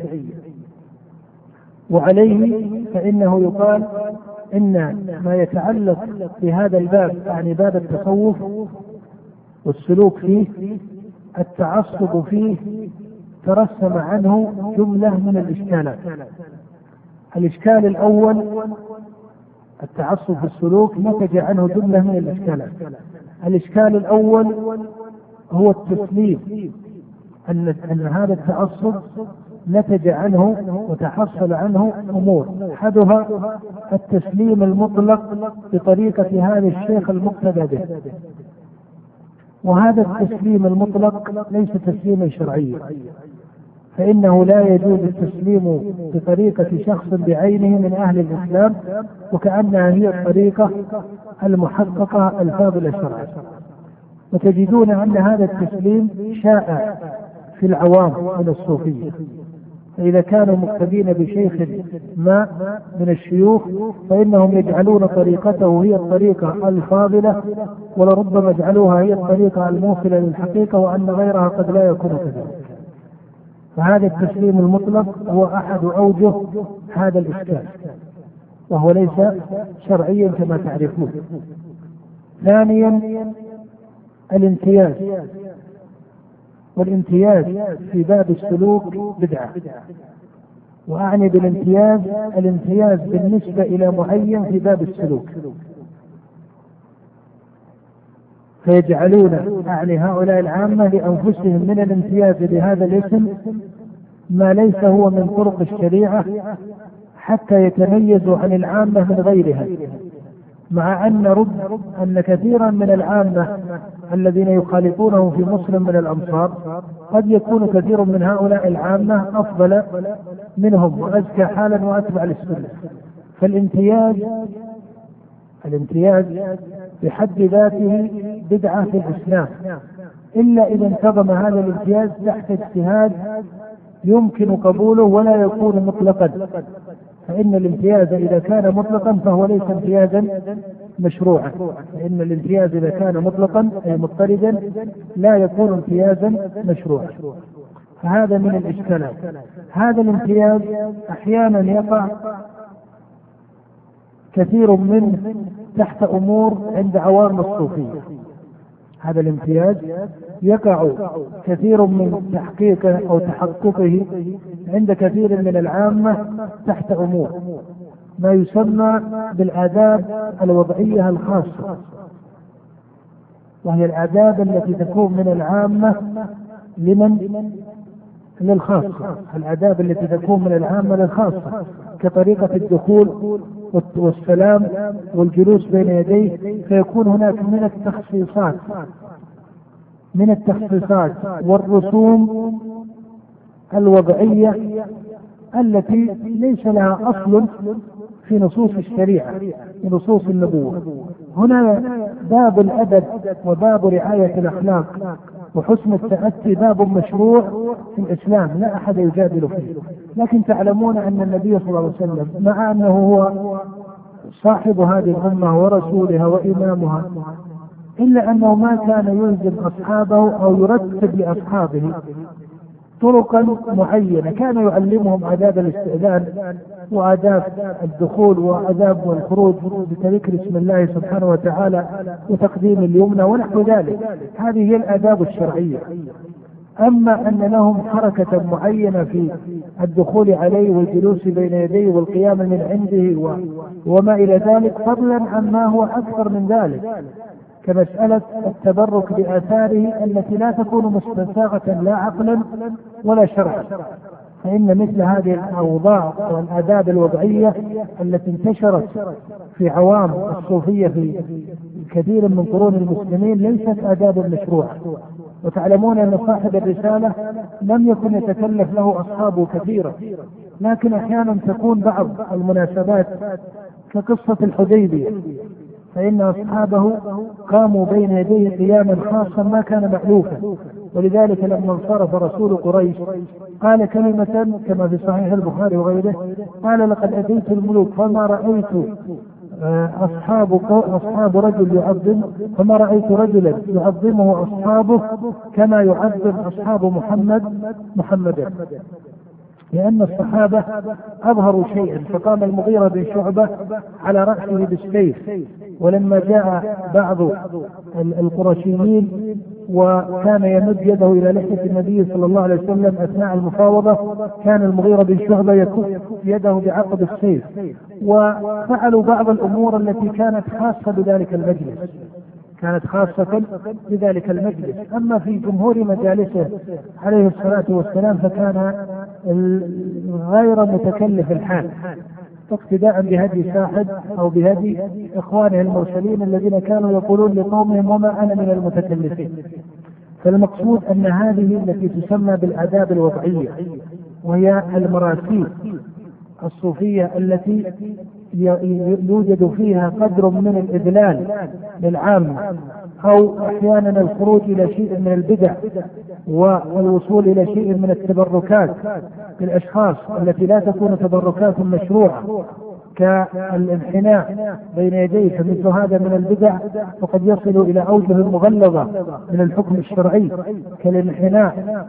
وعليه فإنه يقال إن ما يتعلق بهذا الباب يعني باب التصوف والسلوك فيه، التعصب فيه ترسم عنه جملة من الإشكالات. الإشكال الأول التعصب في السلوك نتج عنه جملة من الإشكالات. الإشكال الأول هو التسليم، أن أن هذا التعصب نتج عنه وتحصل عنه أمور، أحدها التسليم المطلق بطريقة هذا الشيخ المقتدى به، وهذا التسليم المطلق ليس تسليما شرعيا، فإنه لا يجوز التسليم بطريقة شخص بعينه من أهل الإسلام وكأنها هي الطريقة المحققة الفاضلة شرعا. وتجدون أن هذا التسليم شائع في العوام من الصوفية، فإذا كانوا مقتدين بشيخ ما من الشيوخ فإنهم يجعلون طريقته هي الطريقة الفاضلة، ولربما يجعلوها هي الطريقة الموصلة للحقيقة، وأن غيرها قد لا يكون كذلك. فهذا التسليم المطلق هو أحد أوجه هذا الإشكال، وهو ليس شرعيا كما تعرفون. ثانيا الامتياز، والامتياز في باب السلوك بدعة. وأعني بالامتياز الامتياز بالنسبة إلى معين في باب السلوك، فيجعلون أعني هؤلاء العامة لأنفسهم من الامتياز بهذا الاسم ما ليس هو من طرق الشريعة حتى يتميزوا عن العامة من غيرها، مع أن رب أن كثيرا من العامة الذين يخالطونهم في مسلم من الأمصار قد يكون كثير من هؤلاء العامة أفضل منهم وأزكى حالا وأتبع للسنة. فالامتياز الامتياز بحد ذاته بدعة في الإسلام، إلا إذا انتظم هذا الامتياز تحت اجتهاد يمكن قبوله ولا يكون مطلقا. فإن الامتياز إذا كان مطلقا فهو ليس امتيازا مشروعا، فإن الامتياز إذا كان مطلقا أي مضطردا لا يكون امتيازا مشروعا. فهذا من الإشكالات. هذا الامتياز أحيانا يقع كثير منه تحت أمور عند عوام الصوفية. هذا الامتياز يقع كثير من تحقيقه أو تحققه عند كثير من العامة تحت أمور ما يسمى بالآداب الوضعية الخاصة، وهي الآداب التي تكون من العامة لمن للخاصة، الآداب التي تكون من العامة للخاصة. كطريقة الدخول والسلام والجلوس بين يديه، فيكون هناك من التخصيصات من التخصيصات والرسوم الوضعية التي ليس لها أصل في نصوص الشريعة ونصوص النبوة. هنا باب الأدب وباب رعاية الأخلاق وحسن التأتي باب مشروع في الإسلام لا أحد يجادل فيه، لكن تعلمون أن النبي صلى الله عليه وسلم مع أنه هو صاحب هذه الأمة ورسولها وإمامها، إلا أنه ما كان يلزم أصحابه أو يرتب لأصحابه طرقا معينة، كان يعلمهم آداب الاستئذان وآداب الدخول وآداب الخروج بذكر اسم الله سبحانه وتعالى وتقديم اليمنى ونحو ذلك. هذه هي الآداب الشرعية. أما أن لهم حركة معينة في الدخول عليه والجلوس بين يديه والقيام من عنده وما إلى ذلك، فضلا عن ما هو أكثر من ذلك كمسألة التبرك بآثاره التي لا تكون مستساغة لا عقلا ولا شرعا، فإن مثل هذه الأوضاع والآداب الوضعية التي انتشرت في عوام الصوفية في كثير من قرون المسلمين ليست آداب مشروعة. وتعلمون أن صاحب الرسالة لم يكن يتكلف له أصحابه كثيرا، لكن أحيانا تكون بعض المناسبات كقصة الحديبية، فإن أصحابه قاموا بين يديه قياما خاصا ما كان مألوفا، ولذلك لما انصرف رسول قريش قال كلمة كما في صحيح البخاري وغيره، قال لقد أتيت الملوك فما رأيت أصحاب أصحاب رجل يعظم فما رأيت رجلا يعظمه أصحابه كما يعظم أصحاب محمد محمدا، لأن الصحابة أظهروا شيئا. فقام المغيرة بن شعبة على رأسه بالسيف، ولما جاء بعض القرشيين وكان يمد يده إلى لحية النبي صلى الله عليه وسلم أثناء المفاوضة، كان المغيرة بن شعبة يكف يده بعقب السيف، وفعلوا بعض الأمور التي كانت خاصة بذلك المجلس كانت خاصة بذلك المجلس. أما في جمهور مجالسه عليه الصلاة والسلام فكان غير متكلف الحال، اقتداء بهدي صاحب أو بهدي إخوانه المرسلين الذين كانوا يقولون لقومهم وما أنا من المتكلفين. فالمقصود أن هذه التي تسمى بالآداب الوضعية وهي المراسيل الصوفية التي يوجد فيها قدر من الإذلال للعامة، أو أحيانا الخروج إلى شيء من البدع والوصول إلى شيء من التبركات للأشخاص التي لا تكون تبركات مشروعة كالانحناء بين يديه، فمثل هذا من البدع وقد يصل إلى أوجه مغلظة من الحكم الشرعي كالانحناء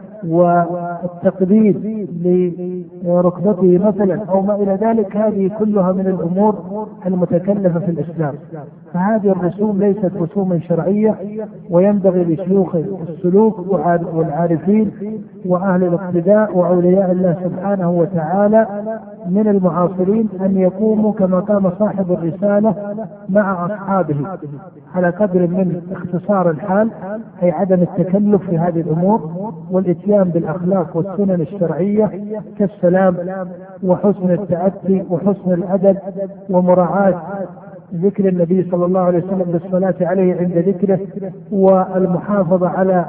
والتقبيل لركبته مثلا أو ما إلى ذلك. هذه كلها من الأمور المتكلفة في الإسلام، فهذه الرسوم ليست رسوما شرعية، وينبغي لشيوخ السلوك والعارفين وأهل الاقتداء وأولياء الله سبحانه وتعالى من المعاصرين أن يقوموا كما قام صاحب الرسالة مع أصحابه على قدر من اختصار الحال، أي عدم التكلف في هذه الأمور والإتيان بالأخلاق والسنن الشرعية كالسلام وحسن التأتي وحسن الأدب ومراعاة ذكر النبي صلى الله عليه وسلم بالصلاة عليه عند ذكره والمحافظة على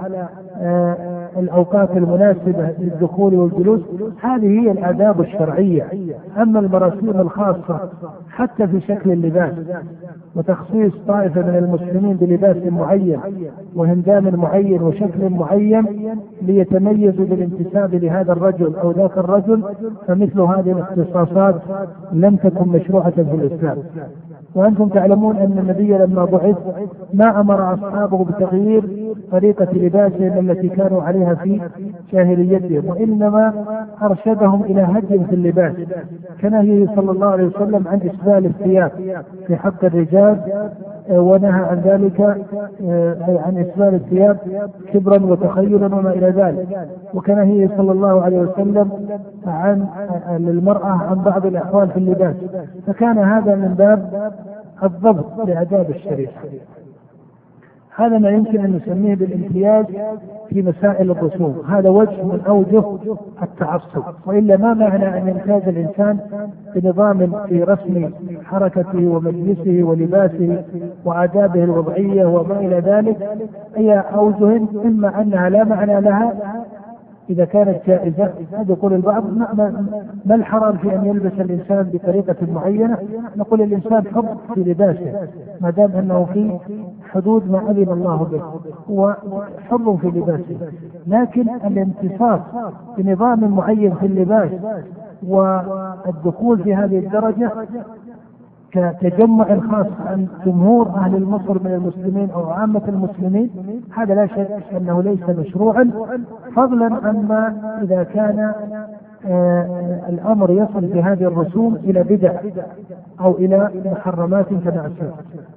الأوقات المناسبة للدخول والجلوس. هذه هي الآداب الشرعية. أما المراسيم الخاصة حتى في شكل اللباس وتخصيص طائفة من المسلمين بلباس معين وهندام معين وشكل معين ليتميزوا بالانتساب لهذا الرجل أو ذاك الرجل، فمثل هذه الاختصاصات لم تكن مشروعة في الإسلام. وأنتم تعلمون أن النبي لما بعث ما أمر أصحابه بتغيير طريقة لباسهم التي كانوا عليها في جاهليتهم، وإنما أرشدهم إلى هدي في اللباس كنهيه صلى الله عليه وسلم عن إسبال الثياب في حق الرجال، ونهى عن ذلك عن إسبال الثياب كبرا وتخيلا وما إلى ذلك، وكنهيه صلى الله عليه وسلم عن للمرأة عن بعض الأحوال في اللباس. فكان هذا من باب الضبط لآداب الشريعة. هذا ما يمكن أن نسميه بالامتياز في مسائل الرسوم، هذا وجه من أوجه التعصب. وإلا ما معنى أن يمتاز الإنسان بنظام في رسم حركته ومجلسه ولباسه وآدابه الوضعية وما إلى ذلك، أي أوجه إما أنها لا معنى لها إذا كانت جائزة. هذا يقول البعض ما الحرام في أن يلبس الإنسان بطريقة معينة؟ نقول الإنسان حر في لباسه ما دام أنه في حدود ما أذن الله به، هو حر في لباسه. لكن الانتصاف بنظام معين في اللباس والدخول في هذه الدرجة كتجمع خاص عن جمهور أهل مصر من المسلمين أو عامة المسلمين، هذا لا شك أنه ليس مشروعا، فضلا عما إذا كان آه الأمر يصل بهذه الرسوم إلى بدع أو إلى محرمات كما أشرت.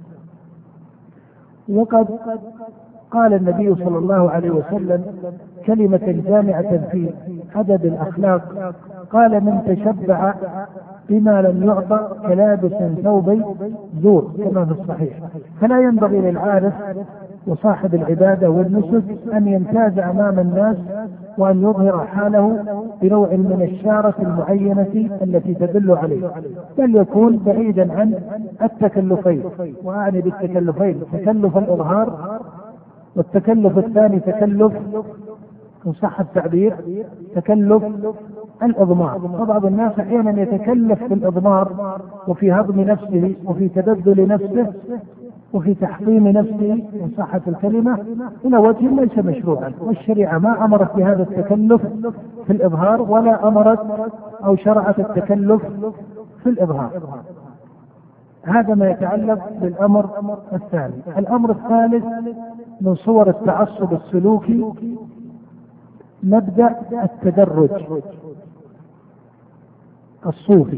وقد قال النبي صلى الله عليه وسلم كلمة جامعة في أدب الأخلاق، قال: من تشبع بما لم يعطى كلابس ثوبي زور، كما في الصحيح. فلا ينبغي للعارف وصاحب العبادة والنسك أن يمتاز أمام الناس وأن يظهر حاله بنوع من الشارة المعينة التي تدل عليه، بل يكون بعيدا عن التكلفين. وأعني بالتكلفين تكلف الإظهار، والتكلف الثاني تكلف إن صح التعبير تكلف الإضمار. وبعض الناس أحيانا يتكلف في الإضمار وفي هضم نفسه وفي تبذل نفسه وفي تحطيم نفسه إن صحت الكلمة إلى وجه ليس مشروعا، والشريعة ما أمرت بهذا التكلف في الإظهار ولا أمرت أو شرعت التكلف في الإظهار. هذا ما يتعلق بالأمر الثاني. الأمر الثالث من صور التعصب السلوكي مبدأ التدرج الصوفي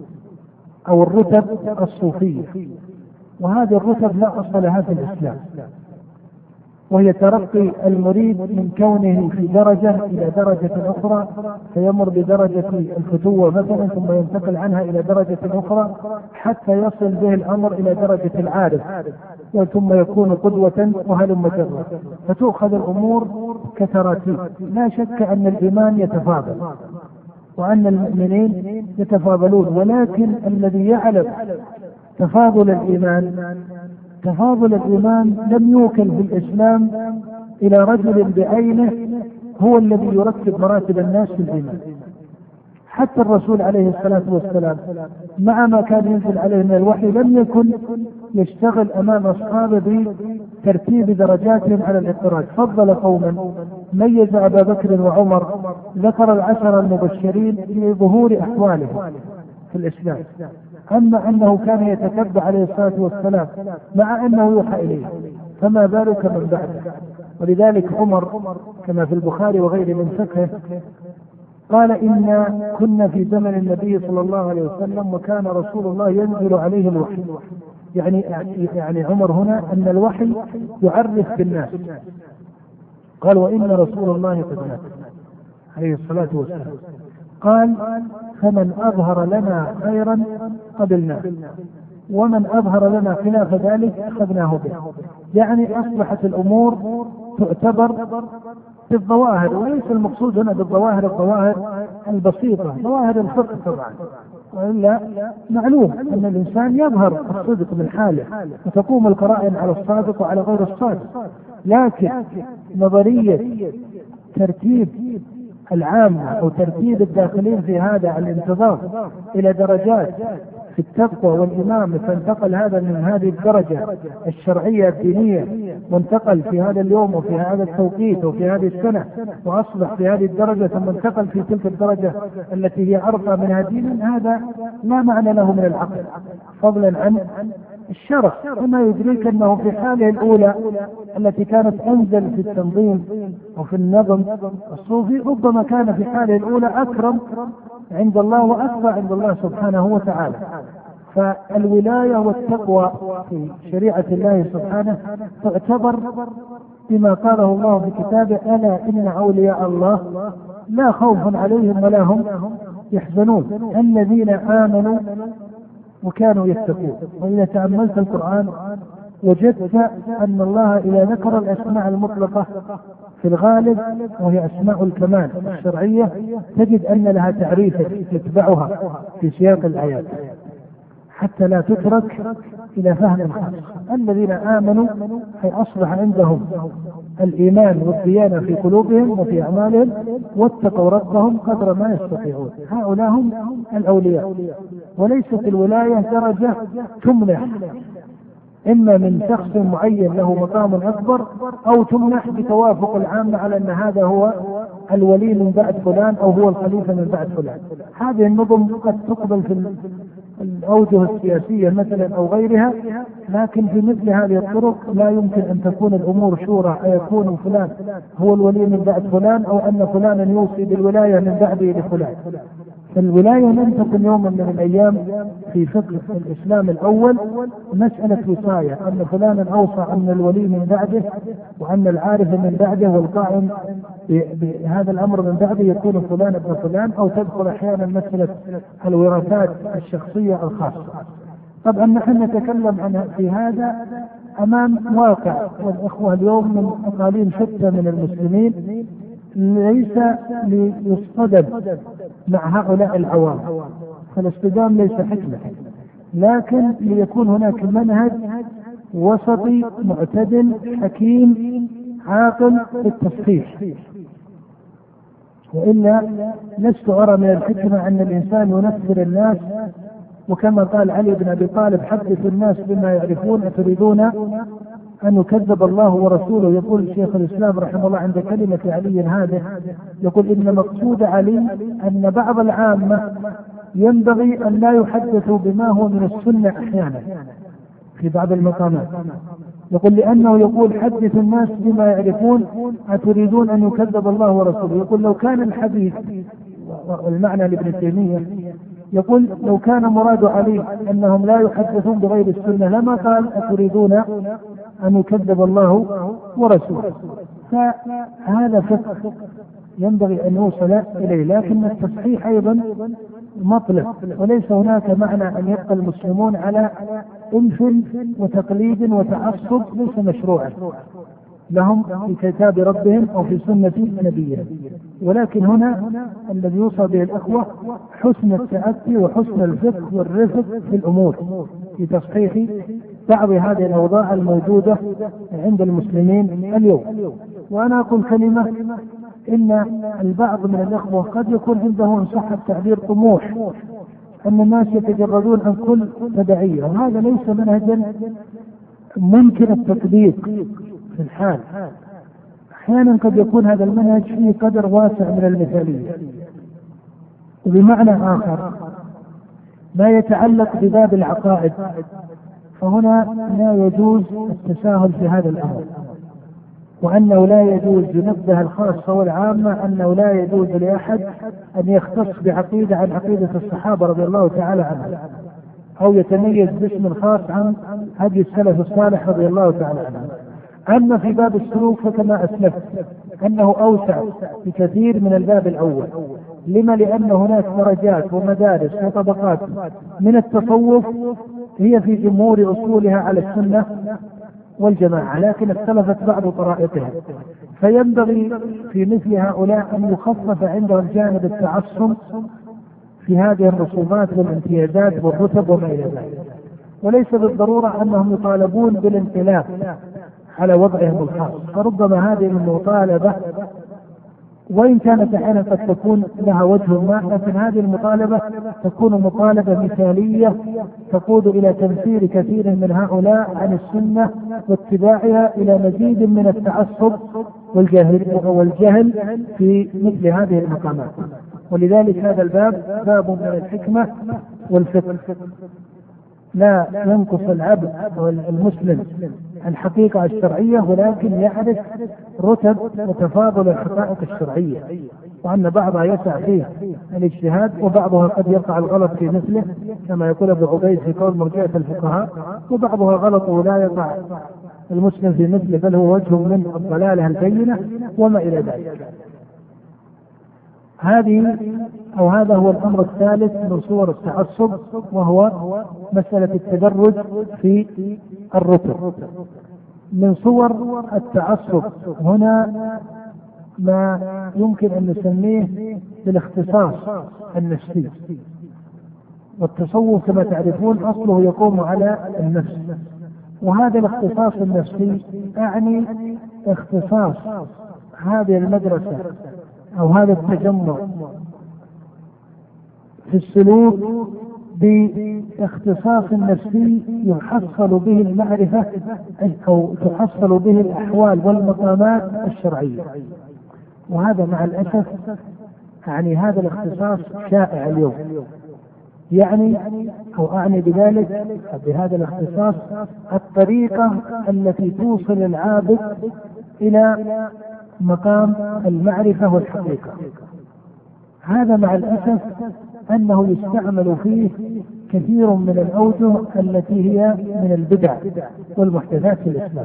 أو الرتب الصوفية، وهذه الرتب لا أصل لها في الإسلام، وهي ترقي المريد من كونه في درجة إلى درجة أخرى، فيمر بدرجة الفتوة مثلا ثم ينتقل عنها إلى درجة أخرى حتى يصل به الأمر إلى درجة العارف، ثم يكون قدوة وهلم جرا، فتؤخذ الأمور كتراتيب. لا شك أن الإيمان يتفاضل وأن المؤمنين يتفاضلون، ولكن الذي يعلم تفاضل الإيمان تفاضل الإيمان لم يوكل في الإسلام إلى رجل بعينه هو الذي يرتب مراتب الناس في الإيمان. حتى الرسول عليه الصلاة والسلام مع ما كان ينزل عليه من الوحي لم يكن يشتغل أمام أصحابه بترتيب درجاتهم على الاضطراد. فضل قوما، ميز أبا بكر وعمر، ذكر العشر المبشرين لظهور أحوالهم في الإسلام. أما أنه كان يتتبع عليه الصلاة والسلام مع أنه يوحى إليه، فما بالك من بعده. ولذلك عمر كما في البخاري وغيره من فقهه قال: إن كنا في زمن النبي صلى الله عليه وسلم وكان رسول الله ينزل عليه الوحي. يعني يعني عمر هنا أن الوحي يعرف بالناس. قال: وإن رسول الله قد مات عليه الصلاة والسلام. قال: فمن أظهر لنا خيرا قبلناه، ومن أظهر لنا خلاف ذلك أخذناه به. يعني أصبحت الأمور تعتبر بالظواهر، وليس المقصود هنا بالظواهر الظواهر البسيطة، ظواهر الفقه طبعا، وإلا معلوم أن الإنسان يظهر الصدق من حاله وتقوم القرائن على الصادق وعلى غير الصادق. لكن نظرية ترتيب العامة أو ترتيب الداخلين في هذا الانتظام إلى درجات في التقوى والإمامة، فانتقل هذا من هذه الدرجة الشرعية الدينية وانتقل في هذا اليوم وفي هذا التوقيت وفي هذه السنة وأصبح في هذه الدرجة ثم انتقل في تلك الدرجة التي هي أرقى منها دينا، هذا لا معنى له من العقل فضلا عن الشرع. وما يدريك أنه في حاله الأولى التي كانت أنزل في التنظيم وفي النظم الصوفي ربما كان في حاله الأولى أكرم عند الله وأكبر عند الله سبحانه وتعالى. فالولاية والتقوى في شريعة الله سبحانه تعتبر بما قاله الله في كتابه: ألا إن أولياء الله لا خوف عليهم ولا هم يحزنون الذين آمنوا وكانوا يتقون. وإذا تأملت القرآن وجدت أن الله إذا ذكر الأسماء المطلقة في الغالب وهي أسماء الكمال الشرعية تجد أن لها تعريف يتبعها في سياق الآيات حتى لا تترك إلى فهم خاص. الذين آمنوا أي أصبح عندهم الإيمان والديانة في قلوبهم وفي أعمالهم واتقوا ربهم قدر ما يستطيعون، هؤلاء هم الأولياء. وليست الولاية درجة تمنح إما من شخص معين له مقام أكبر أو تمنح بتوافق العامة على أن هذا هو الولي من بعد فلان أو هو الخليفة من بعد فلان. هذه النظم قد تقبل في الأوجه السياسية مثلا أو غيرها، لكن في مثل هذه الطرق لا يمكن أن تكون الأمور شورى أيكون فلان هو الولي من بعد فلان أو أن فلانا يوصي بالولاية من بعده لفلان. فالولاية لم تكن يوما من الأيام في فقه الإسلام الأول مسألة وصاية أن فلانا أوصى أن الولي من بعده وأن العارف من بعده والقائم بهذا الأمر من بعده يكون فلان ابن فلان، أو تدخل أحيانا مسألة الوراثات الشخصية الخاصة. طبعا نحن نتكلم عن في هذا أمام واقع، والإخوة اليوم من أقاليم شتى من المسلمين ليس ليصطدم مع هؤلاء العوام، فالاصطدام ليس حكمة، لكن ليكون هناك منهج وسطي معتدل حكيم عاقل في التصحيح. وإلا لست أرى من الحكمة أن الإنسان ينفر الناس، وكما قال علي بن أبي طالب حدث الناس بما يعرفون أتريدون أن يكذب الله ورسوله. يقول شيخ الإسلام رحمه الله عند كلمة علي هذه يقول إن مقصود علي أن بعض العامة ينبغي أن لا يحدثوا بما هو من السنة أحيانا في بعض المقامات. يقول لأنه يقول حدث الناس بما يعرفون أتريدون أن يكذب الله ورسوله. يقول لو كان الحديث والمعنى لابن تيمية يقول لو كان مراد علي أنهم لا يحدثون بغير السنة لما قال أتريدون أن يكذب الله ورسوله. فهذا فقه ينبغي أن يوصل إليه، لكن التصحيح أيضا مطلب، وليس هناك معنى أن يبقى المسلمون على أنف وتقليد وتعصب ليس مشروعا لهم في كتاب ربهم أو في سنة نبيهم. ولكن هنا الذي يوصى به الأخوة حسن التأتي وحسن الفقه والرفق في الأمور في تصحيح بعض هذه الأوضاع الموجودة عند المسلمين اليوم. وأنا أقول كلمة إن البعض من الأخوة قد يكون عنده إن صح التعبير طموح أن الناس يتجردون عن كل تبعية، وهذا ليس منهجا ممكن التطبيق في الحال. أحيانا قد يكون هذا المنهج فيه قدر واسع من المثالية. وبمعنى آخر ما يتعلق بباب العقائد فهنا لا يجوز التساهل في هذا الأمر، وأنه لا يجوز ينبه الخاصة والعامة أنه لا يجوز لأحد أن يختص بعقيدة عن عقيدة الصحابة رضي الله تعالى عنهم أو يتميز باسم خاص عن هدي السلف الصالح رضي الله تعالى عنهم. أما في باب السلوك فكما أسلفت أنه أوسع بكثير من الباب الأول. لما؟ لأن هناك درجات ومدارس وطبقات من التصوف هي في جمهور أصولها على السنة والجماعة، لكن اختلفت بعض طرائقها، فينبغي في مثل هؤلاء أن يخفف عندهم جانب التعصب في هذه الرسومات والامتيازات والرتب وما إلى ذلك. وليس بالضرورة أنهم يطالبون بالانقلاب على وضعهم الخاص، فربما هذه المطالبة وإن كانت أحيانا قد تكون لها وجه ما، لكن هذه المطالبة تكون مطالبة مثالية تقود إلى تنفير كثير من هؤلاء عن السنة واتباعها إلى مزيد من التعصب والجهل والجهل في مثل هذه المقامات. ولذلك هذا الباب باب من الحكمة والفقه، لا ينقص العبد والمسلم الحقيقة الشرعية، ولكن يعرف رتب وتفاضل الحقائق الشرعية، وأن بعضها يسع فيه الاجتهاد وبعضها قد يقع الغلط في مثله كما يقول ابن عبيد في قول مرجئة الفقهاء، وبعضها غلط ولا يقع المسلم في مثله بل هو وجه من الضلالة البينة وما إلى ذلك. هذه أو هذا هو الأمر الثالث من صور التعصب، وهو مسألة التدرج في الرتب. من صور التعصب هنا ما يمكن أن نسميه بالاختصاص النفسي، والتصوف كما تعرفون أصله يقوم على النفس، وهذا الاختصاص النفسي أعني اختصاص هذه المدرسة أو هذا التجمع في السلوك باختصاص نفسي يحصل به المعرفة أو تحصل به الأحوال والمقامات الشرعية. وهذا مع الأسف يعني هذا الاختصاص شائع اليوم، يعني أو أعني بذلك بهذا الاختصاص الطريقة التي توصل العابد إلى مقام المعرفة والحقيقة. هذا مع الأسف أنه يستعمل فيه كثير من الأوجه التي هي من البدع والمحدثات في الإسلام،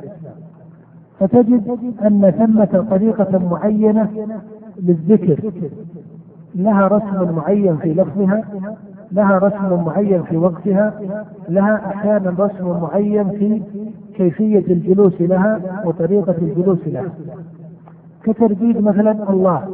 فتجد أن ثمة طريقة معينة للذكر لها رسم معين في لفظها، لها رسم معين في وقتها، لها أحيانا رسم معين في كيفية الجلوس لها وطريقة الجلوس لها، كترديد مثلا الله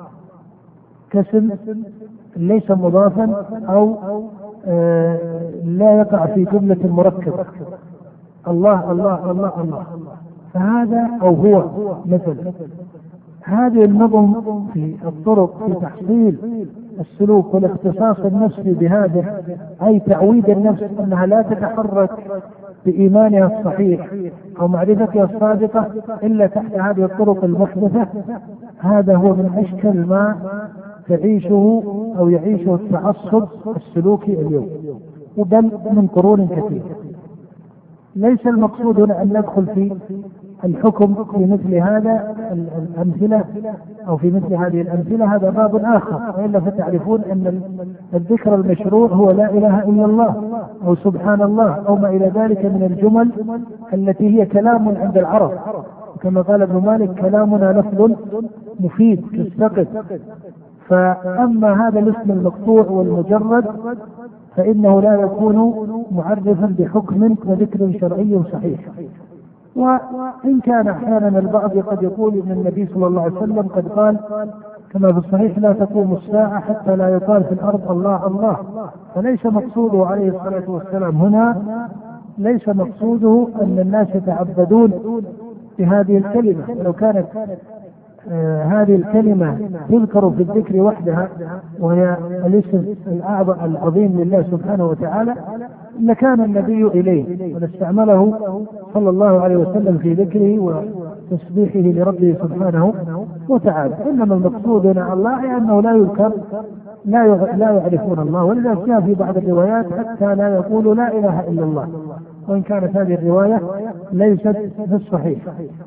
كاسم ليس مضافا أو آه لا يقع في جملة مركبة، الله الله الله الله، فهذا أو هو مثلا. هذه النظم في الطرق في تحصيل السلوك والاختصاص النفسي بهذا، أي تعويد النفس أنها لا تتحرك بإيمانها الصحيح أو معرفتها الصادقة إلا تحت هذه الطرق المحدثة، هذا هو من أشكل ما تعيشه أو يعيشه التعصب السلوكي اليوم، وبل من قرون كثيرة. ليس المقصود هنا أن ندخل في الحكم في مثل هذا الأمثلة أو في مثل هذه الأمثلة، هذا باب آخر، وإلا فتعرفون أن الذكر المشروع هو لا إله إلا الله أو سبحان الله أو ما إلى ذلك من الجمل التي هي كلام عند العرب، كما قال ابن مالك كلامنا لفظ مفيد كالسقط. فأما هذا الاسم المقطوع والمجرد فإنه لا يكون معرفا بحكم وذكر شرعي صحيح. وإن كان أحيانا البعض قد يقول إن النبي صلى الله عليه وسلم قد قال كما في الصحيح لا تقوم الساعة حتى لا يقال في الأرض الله الله، فليس مقصوده عليه الصلاة والسلام هنا، ليس مقصوده أن الناس يتعبدون بهذه الكلمة. لو كانت آه هذه الكلمة تذكر في الذكر وحدها وهي الاسم الأعظم العظيم لله سبحانه وتعالى لكان النبي إليه ولاستعمله صلى الله عليه وسلم في ذكره وتسبيحه لربه سبحانه وتعالى. إنما المقصود هنا الله أنه لا يذكر، لا لا يعرفون الله، ولذلك جاء في بعض الروايات حتى لا يقولوا لا إله إلا الله، وإن كانت هذه الرواية ليست في الصحيح.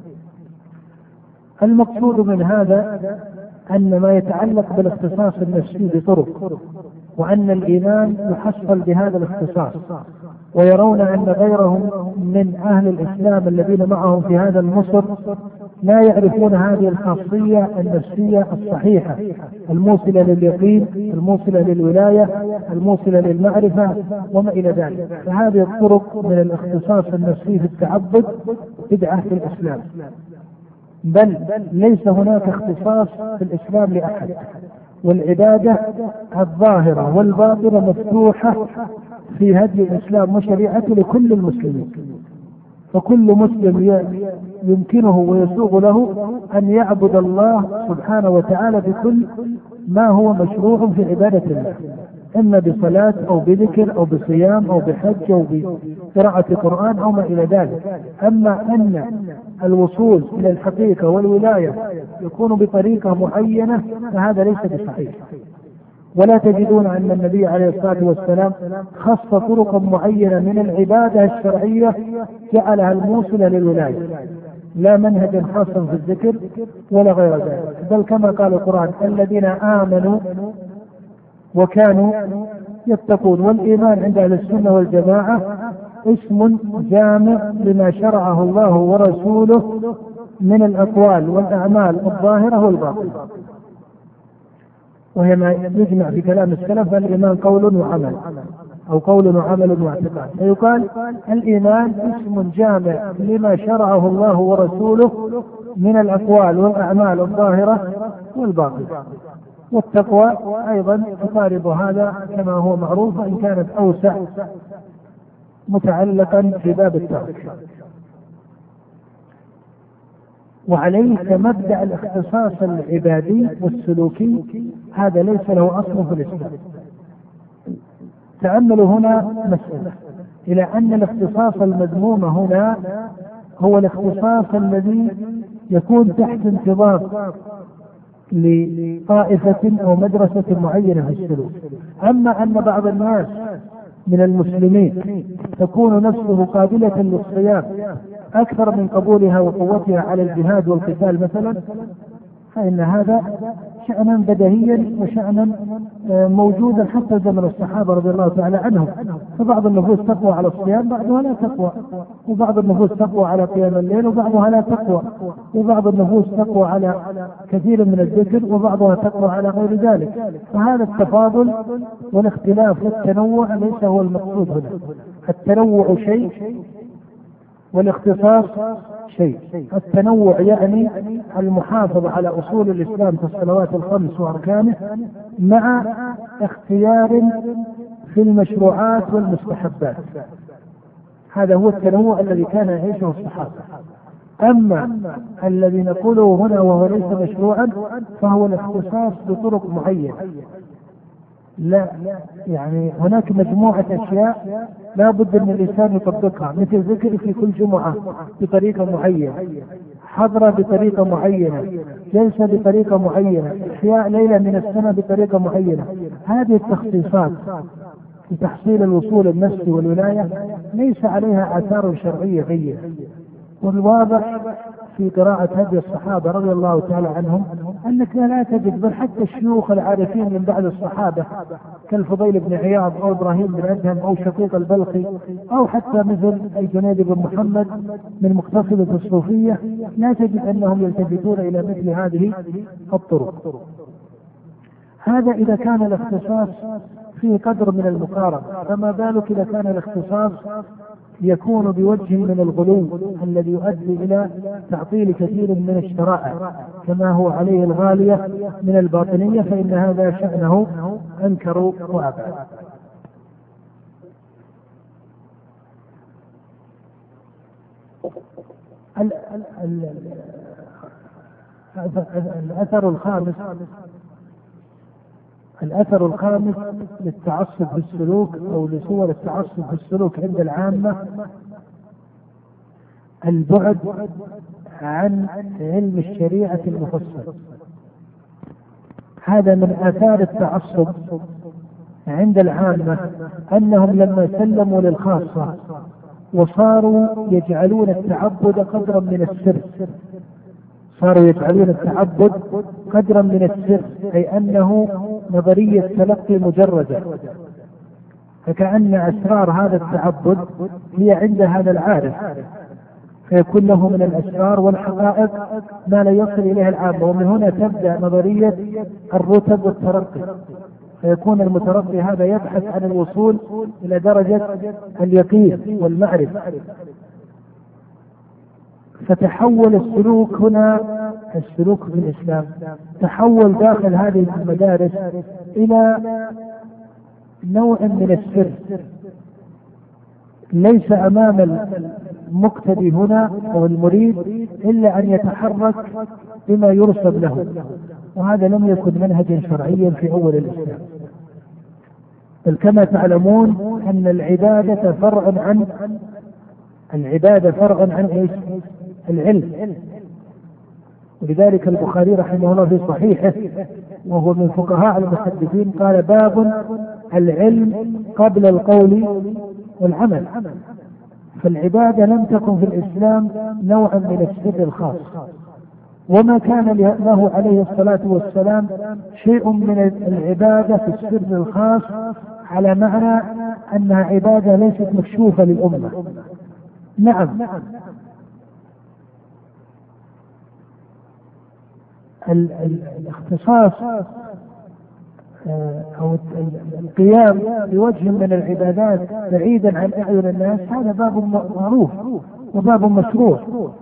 المقصود من هذا أن ما يتعلق بالاختصاص النفسي بطرق، وأن الإيمان يحصل بهذا الاختصاص، ويرون أن غيرهم من أهل الإسلام الذين معهم في هذا المصر لا يعرفون هذه الخاصية النفسية الصحيحة الموصلة لليقين، الموصلة للولاية، الموصلة للمعرفة وما إلى ذلك. فهذه الطرق من الاختصاص النفسي في التعبد بدعة في الإسلام، بل ليس هناك اختصاص في الإسلام لأحد، والعبادة الظاهرة والباطنة مفتوحة في هدي الإسلام وشريعته لكل المسلمين، فكل مسلم يمكنه ويسوغ له أن يعبد الله سبحانه وتعالى بكل ما هو مشروع في عبادة الله، إما بصلاة أو بذكر أو بصيام أو بحج أو بقراءة قرآن أو ما إلى ذلك. أما أن الوصول إلى الحقيقة والولاية يكون بطريقة معينة فهذا ليس بصحيح، ولا تجدون أن النبي عليه الصلاة والسلام خص طرقا معينة من العبادة الشرعية جعلها الموصلة للولاية، لا منهجا خاصا في الذكر ولا غير ذلك، بل كما قال القرآن الذين آمنوا وكانوا يتقون. والإيمان عند أهل السنة والجماعة اسم جامع لما شرعه الله ورسوله من الأقوال والأعمال الظاهرة والباطنة. وهي ما يجمع في كلام السلف الإيمان قول وعمل أو قول وعمل واعتقاد، فيقال الإيمان اسم جامع لما شرعه الله ورسوله من الأقوال والأعمال الظاهرة والباطنة. والتقوى أيضا تقارب هذا كما هو معروف، وإن كانت أوسع متعلقا في باب الترك. وعليه كمبدأ الاختصاص العبادي والسلوكي هذا ليس له أصل في الإسلام. تأملوا هنا مسألة، إلى أن الاختصاص المذموم هنا هو الاختصاص الذي يكون تحت انتظام لطائفة أو مدرسة معينة في السلوك. أما أن بعض الناس من المسلمين تكون نفسه قابلة للصيام أكثر من قبولها وقوتها على الجهاد والقتال مثلا، فإن هذا شأنا بديهيا وشأنا موجودا حتى زمن الصحابة رضي الله تعالى عنهم. فبعض النفوس تقوى على الصيام، بعضها لا تقوى، وبعض النفوس تقوى على قيام الليل وبعضها لا تقوى، وبعض النفوس تقوى على كثير من الذكر وبعضها تقوى على غير ذلك. فهذا التفاضل والاختلاف والتنوع ليس هو المقصود هنا. التنوع شيء والاختصاص شيء. التنوع يعني المحافظة على أصول الإسلام في الصلوات الخمس وأركانه مع اختيار في المشروعات والمستحبات، هذا هو التنوع الذي كان يعيشه الصحابة. أما الذي نقوله هنا وهو ليس مشروعا فهو الاختصاص بطرق معينة. لا يعني هناك مجموعة أشياء لا بد من الإنسان يطبقها، مثل ذكر في كل جمعة بطريقة معينة، حضرة بطريقة معينة، جلسة بطريقة معينة، إحياء ليلة من السنة بطريقة معينة. هذه التخصيصات في تحصيل الوصول النفسي والولاية ليس عليها آثار شرعية جيدة. والواضح في قراءة هدي الصحابة رضي الله تعالى عنهم أنك لا تجد، بل حتى الشيوخ العارفين من بعد الصحابة كالفضيل بن عياض أو إبراهيم بن أدهم أو شقيق البلخي أو حتى مثل الجنيد بن محمد من مقتصدة الصوفية، لا تجد أنهم يلتفتون إلى مثل هذه الطرق. هذا إذا كان الاختصاص فيه قدر من المقارنة، فما بالك إذا كان الاختصاص يكون بوجه من الغلو الذي يؤدي إلى تعطيل كثير من الشرائع كما هو عليه الغالية من الباطنية، فإن هذا شأنه أنكروا وأبعد. الأثر الخامس الأثر الخامس للتعصب في السلوك أو لصور التعصب في السلوك عند العامة البعد عن علم الشريعة المفصل. هذا من آثار التعصب عند العامة، أنهم لما سلموا للخاصة وصاروا يجعلون التعبد قدرا من السر صاروا يجعلون التعبد قدرا من السر أي أنه نظرية تلقي مجردة، فكأن أسرار هذا التعبد هي عند هذا العارف، فيكون له من الأسرار والحقائق ما لا يصل إليه العامة. ومن هنا تبدأ نظرية الرتب والترقي، فيكون المترقي هذا يبحث عن الوصول إلى درجة اليقين والمعرفة. فتحول السلوك هنا، السلوك في الإسلام تحول داخل هذه المدارس إلى نوع من السر، ليس أمام المقتدي هنا أو المريد إلا أن يتحرك بما يرسم له، وهذا لم يكن منهجا شرعيا في أول الإسلام. بل كما تعلمون أن العبادة فرع عن العبادة فرع عن إيش؟ العلم. ولذلك البخاري رحمه الله في صحيحه وهو من فقهاء المحدثين قال: باب العلم قبل القول والعمل. فالعبادة لم تكن في الإسلام نوعا من السر الخاص، وما كان له عليه الصلاة والسلام شيء من العبادة في السر الخاص على معنى أنها عبادة ليست مكشوفة للأمة. نعم، الاختصاص أو القيام بوجه من العبادات بعيدا عن أعين الناس، هذا باب معروف وباب مشروع.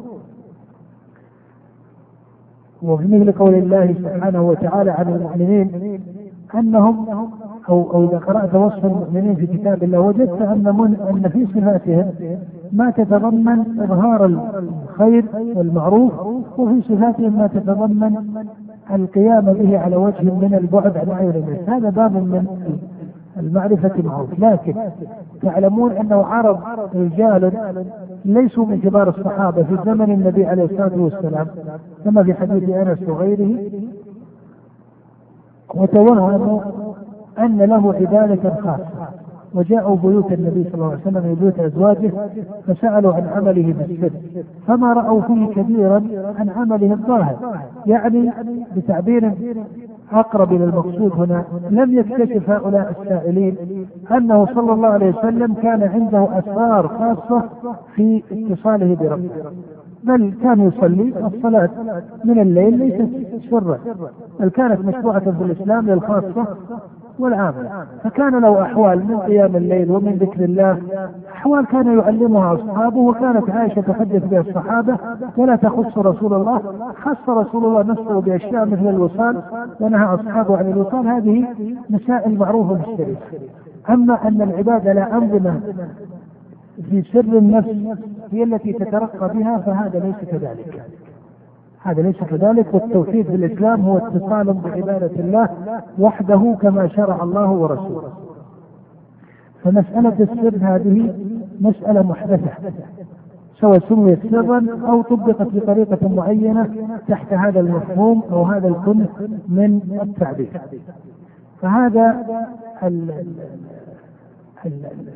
وفي مثل قول الله سبحانه وتعالى عن المؤمنين أنهم أو, أو إذا قرأت وصف المؤمنين في كتاب الله وجدت أن, من أن في صفاتهم ما تتضمن إظهار الخير والمعروف، وفي صفاتهم ما تتضمن القيام به على وجه من البعد عن أعين الناس. هذا باب من المعرفة معروف. لكن تعلمون أنه عرض رجال ليسوا من كبار الصحابة في زمن النبي عليه الصلاة والسلام كما في حديث أنس وغيره، وتوهموا أن له عبادة خاصة، وجاءوا بيوت النبي صلى الله عليه وسلم بيوت أزواجه فسألوا عن عمله بالسر، فما رأوا فيه كبيرا عن عمله الظاهر. يعني بتعبير أقرب إلى المقصود هنا، لم يكتشف هؤلاء السائلين أنه صلى الله عليه وسلم كان عنده أسرار خاصة في اتصاله بربه، بل كان يصلي الصلاة من الليل ليست سرا، بل كانت مشروعة في الإسلام للخاصة والعامة. فكان له أحوال من قيام الليل ومن ذكر الله، أحوال كان يعلمها أصحابه، وكانت عائشة تحدث بها الصحابة ولا تخص رسول الله. خص رسول الله نفسه بأشياء مثل الوصال ونهى أصحابه عن الوصال. هذه مسائل معروفة في الشريعة. أما أن العبادة لا أنظمة في سر النفس هي التي تترقى بها، فهذا ليس كذلك، هذا ليس كذلك. والتوحيد في الإسلام هو اتصال بعبادة الله وحده كما شرع الله ورسوله. فمسألة السر هذه مسألة محدثة، سواء سميت سرا أو طبقت بطريقة معينة تحت هذا المفهوم أو هذا الكنه من التعبير. فهذا ال ال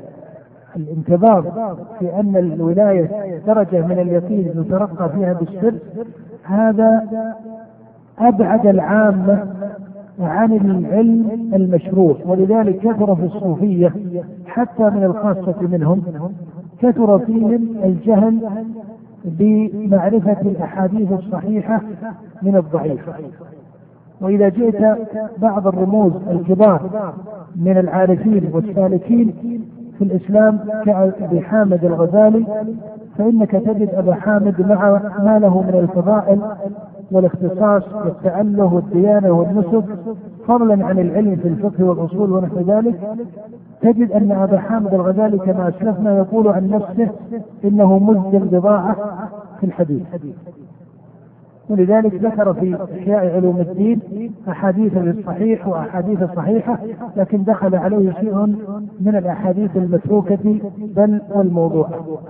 الانتظار في أن الولاية درجة من اليقين يترقى فيها بالسر، هذا أبعد العامة عن العلم المشروع. ولذلك كثر في الصوفية حتى من الخاصة منهم، كثر فيهم الجهل بمعرفة الأحاديث الصحيحة من الضعيفة. وإذا جئت بعض الرموز الكبار من العارفين والسالكين في الإسلام كأبي حامد الغزالي، فإنك تجد أبا حامد مع ما له من الفضائل والاختصاص والتأله والديانة والنسب، فضلا عن العلم في الفقه والأصول ونحو ذلك، تجد أن أبا حامد الغزالي كما أسلفنا يقول عن نفسه إنه مزدل بضاعة في الحديث. ولذلك ذكر في إحياء علوم الدين أحاديث الصحيح وأحاديث الصحيحة، لكن دخل عليه شيء من الأحاديث المتروكة بل والموضوع.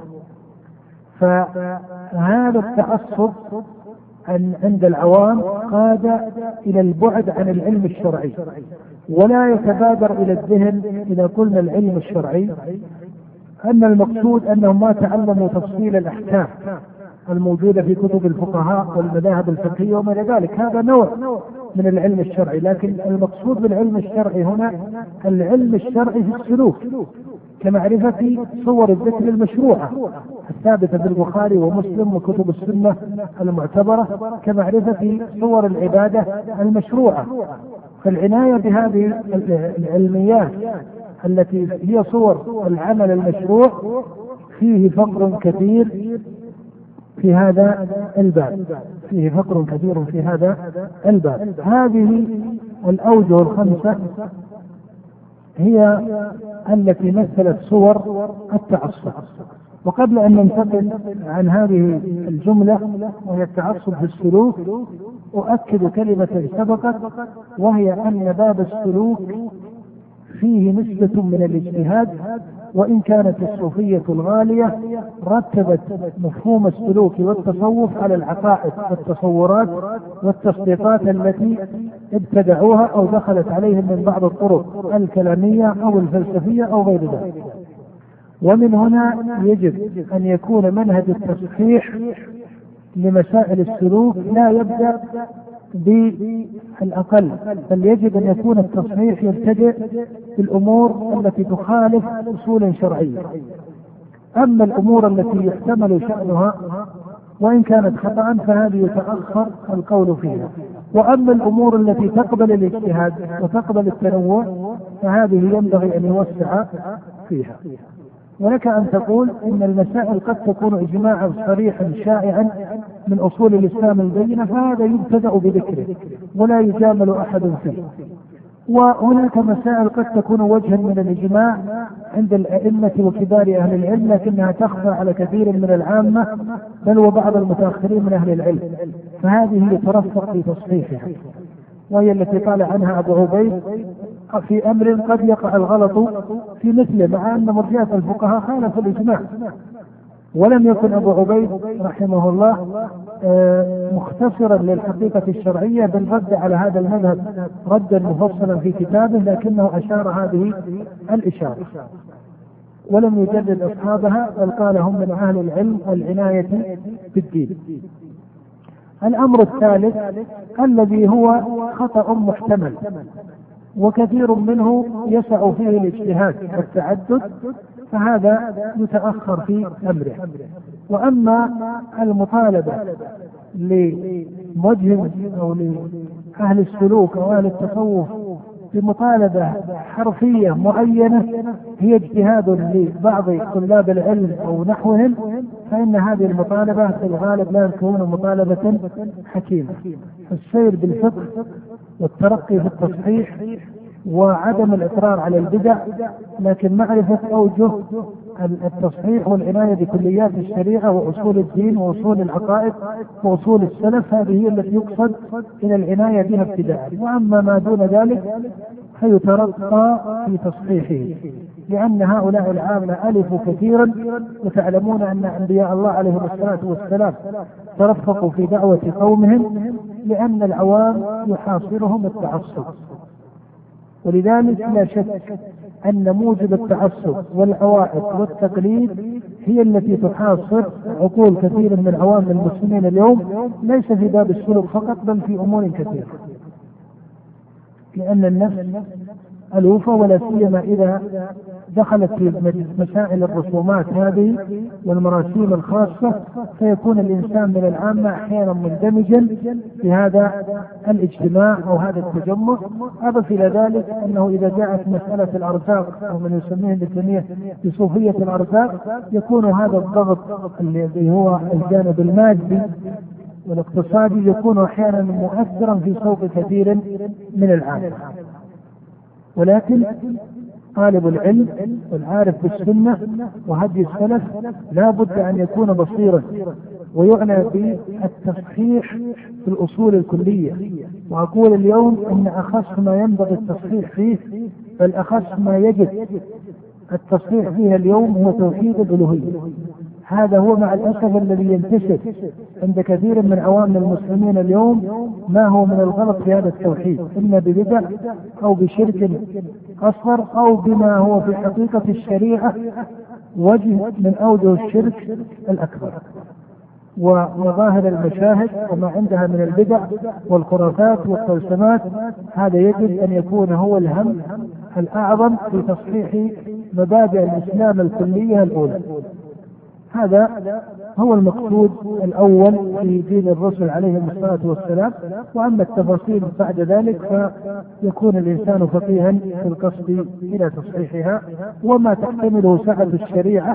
فهذا التعصب عند العوام قاد إلى البعد عن العلم الشرعي، ولا يتبادر إلى الذهن إذا قلنا العلم الشرعي أن المقصود أنهم ما تعلموا تفصيل الأحكام الموجودة في كتب الفقهاء والمذاهب الفقهية وما إلى ذلك، هذا نوع من العلم الشرعي. لكن المقصود بالعلم الشرعي هنا العلم الشرعي في السلوك، كمعرفة صور الذكر المشروعة الثابتة في البخاري ومسلم وكتب السنة المعتبرة، كمعرفة صور العبادة المشروعة. فالعناية بهذه العلميات التي هي صور العمل المشروع فيه فقر كثير في هذا الباب، فيه فقر كثير في هذا الباب. هذه الأوجه الخمسة هي التي مثلت صور التعصب. وقبل أن ننتقل عن هذه الجملة وهي التعصب في السلوك، أؤكد كلمة سبقت، وهي أن باب السلوك فيه نسبة من الاجتهاد، وإن كانت الصوفية الغالية رتبت مفهوم السلوك والتصوف على العقائد والتصورات والتصديقات التي ابتدعوها أو دخلت عليهم من بعض الطرق الكلامية أو الفلسفية أو غير ذلك. ومن هنا يجب أن يكون منهج التصحيح لمسائل السلوك لا يبدأ بالأقل، بل يجب أن يكون التصحيح يبتدئ بالأمور التي تخالف أصول شرعية. أما الأمور التي يحتمل شأنها وإن كانت خطأ فهذه يتأخر القول فيها. وأما الأمور التي تقبل الاجتهاد وتقبل التنوع فهذه ينبغي أن يوسع فيها. ولك أن تقول إن المسائل قد تكون إجماعا صريحا شائعا من أصول الإسلام البينة، فهذا يبتدأ بذكره ولا يجامل أحد فيه. وهناك مسائل قد تكون وجها من الإجماع عند الأئمة وكبار أهل العلم، لكنها تخفى على كثير من العامة بل وبعض المتأخرين من أهل العلم، فهذه يترفق في تصحيحها، وهي التي قال عنها أبو عبيد في أمر قد يقع الغلط في مثله، مع أن مرجئة الفقهاء خالف الإجماع. ولم يكن أبو عبيد رحمه الله مختصرا للحقيقة الشرعية، بل رد على هذا المذهب ردا مفصلا في كتابه، لكنه أشار هذه الإشارة ولم يجدد أصحابها، بل قال هم من أهل العلم والعناية بالدين. الأمر الثالث الذي هو خطأ محتمل وكثير منه يسع فيه الاجتهاد والتعدد، فهذا يتأخر في أمره. وأما المطالبة لموجه أو لأهل السلوك أو أهل التصوف بمطالبة حرفية معينة هي اجتهاد لبعض طلاب العلم أو نحوهم، فإن هذه المطالبة في الغالب لا تكون مطالبة حكيمة. السير بالفقه والترقي في التصحيح وعدم الإصرار على البدع، لكن معرفة أوجه التصحيح والعناية بكليات الشريعة وأصول الدين وأصول العقائد وأصول السلف، هذه هي التي يقصد إلى العناية بها ابتداء. وأما ما دون ذلك فيترقى في تصحيحه، لأن هؤلاء العامة ألفوا كثيرا، وتعلمون أن أنبياء الله عليهم الصلاة والسلام ترفقوا في دعوة قومهم لأن العوام يحاصرهم التعصب. ولذلك لا شك أن موجب التعصب والعوائق والتقليد هي التي تحاصر عقول كثير من عوام المسلمين اليوم، ليس في باب السلوك فقط بل في أمور كثيرة، لأن النفس ألوفة، ولا سيما إذا دخلت في مسائل الرسومات هذه والمراسيم الخاصة، فيكون الإنسان من العامة أحيانا مندمجا في هذا الاجتماع أو هذا التجمع. أضف إلى ذلك أنه إذا جاءت مسألة الأرزاق أو من يسميه بالتنمية بصوفية الأرزاق، يكون هذا الضغط الذي هو الجانب المادي والاقتصادي يكون أحيانا مؤثرا في سوق كثير من العامة. ولكن طالب العلم والعارف بالسنة وهدي السلف لا بد أن يكون بصيرا ويعنى بالتصحيح في الأصول الكلية. وأقول اليوم أن أخص ما ينبغي التصحيح فيه، بل أخص ما يجب التصحيح فيها اليوم هو توحيد الألوهية. هذا هو مع الأسف الذي ينتشر عند كثير من عوام المسلمين اليوم، ما هو من الغلط في هذا التوحيد، إما ببدع أو بشرك أصغر أو بما هو في حقيقة الشريعة وجه من أوجه الشرك الأكبر. ومظاهر المشاهد وما عندها من البدع والخرافات والطلسمات، هذا يجب أن يكون هو الهم الأعظم في تصحيح مبادئ الإسلام الكلية الأولى. هذا هو المقصود الأول في دين الرسل عليهم الصلاة والسلام. وأما التفاصيل بعد ذلك فيكون الإنسان فقيها في القصد إلى تصحيحها، وما تحتمله سعة الشريعة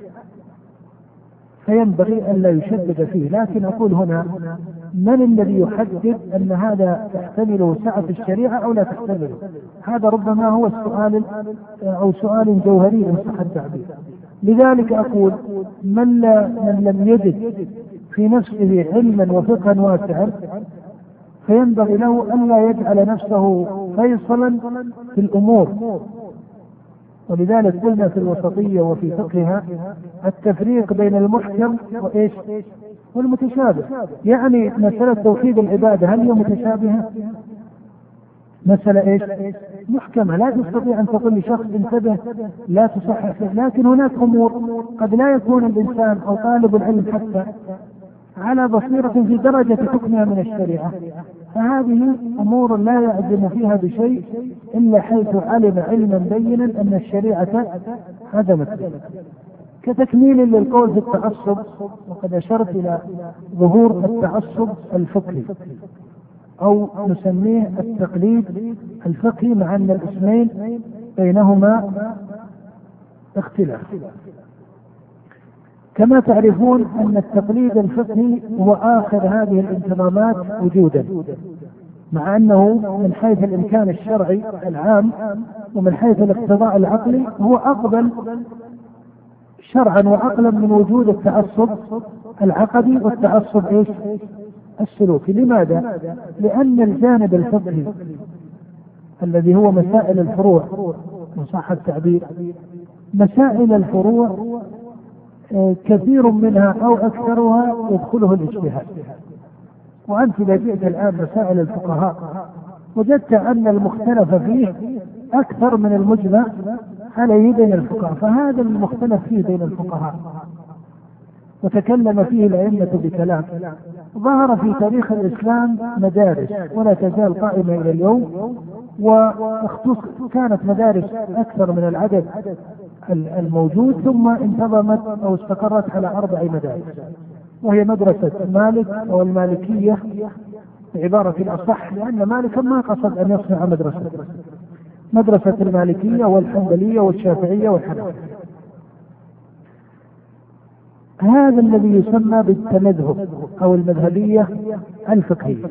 فينبغي أن لا يشدد فيه. لكن أقول هنا، من الذي يحدد أن هذا تحتمله سعة الشريعة أو لا تحتمله؟ هذا ربما هو السؤال أو سؤال جوهري إن صح التعبير. لذلك أقول من, لا من لم يجد في نفسه علما وفقها واسعا فينبغي له أن لا يجعل نفسه فيصلا في الأمور. ولذلك قلنا في الوسطية وفي فقهها التفريق بين المحكم وإيش والمتشابه. يعني مسألة توحيد العبادة هل هي متشابهة؟ مسألة إيش؟ محكمة، لا تستطيع أن تقول لشخص انتبه لا تصحح فيه. لكن هناك أمور قد لا يكون الإنسان أو طالب العلم حتى على بصيرة في درجة حكمها من الشريعة، فهذه أمور لا يعزم فيها بشيء إلا حيث علم علما بينا أن الشريعة عدمت. كتكميل للقول في التعصب، وقد أشرت إلى ظهور التعصب الفقهي. أو نسميه التقليد الفقهي، مع أن الاسمين بينهما اختلاف. كما تعرفون أن التقليد الفقهي هو آخر هذه الانتظامات وجودا، مع أنه من حيث الإمكان الشرعي العام ومن حيث الاقتضاء العقلي هو أقبل شرعا وعقلا من وجود التعصب العقدي والتعصب إيش السلوكي. لماذا؟ لأن الجانب الفقهي الذي هو مسائل الفروع، وصح التعبير، مسائل الفروع كثير منها أو أكثرها يدخله الاجتهاد. وأنت إذا جئت الآن مسائل الفقهاء وجدت أن المختلف فيه أكثر من المجمع عليه بين الفقهاء، فهذا المختلف فيه بين الفقهاء وتكلم فيه الأئمة بكلام ظهر في تاريخ الإسلام مدارس ولا تزال قائمة إلى اليوم، وكانت مدارس أكثر من العدد الموجود، ثم انتظمت أو استقرت على أربع مدارس، وهي مدرسة مالك أو المالكية بعبارة الأصح، لأن مالكا ما قصد أن يصنع مدرسة، مدرسة المالكية والحنبلية والشافعية والحنفية. هذا الذي يسمى بالتمذهب أو المذهبية الفقهية.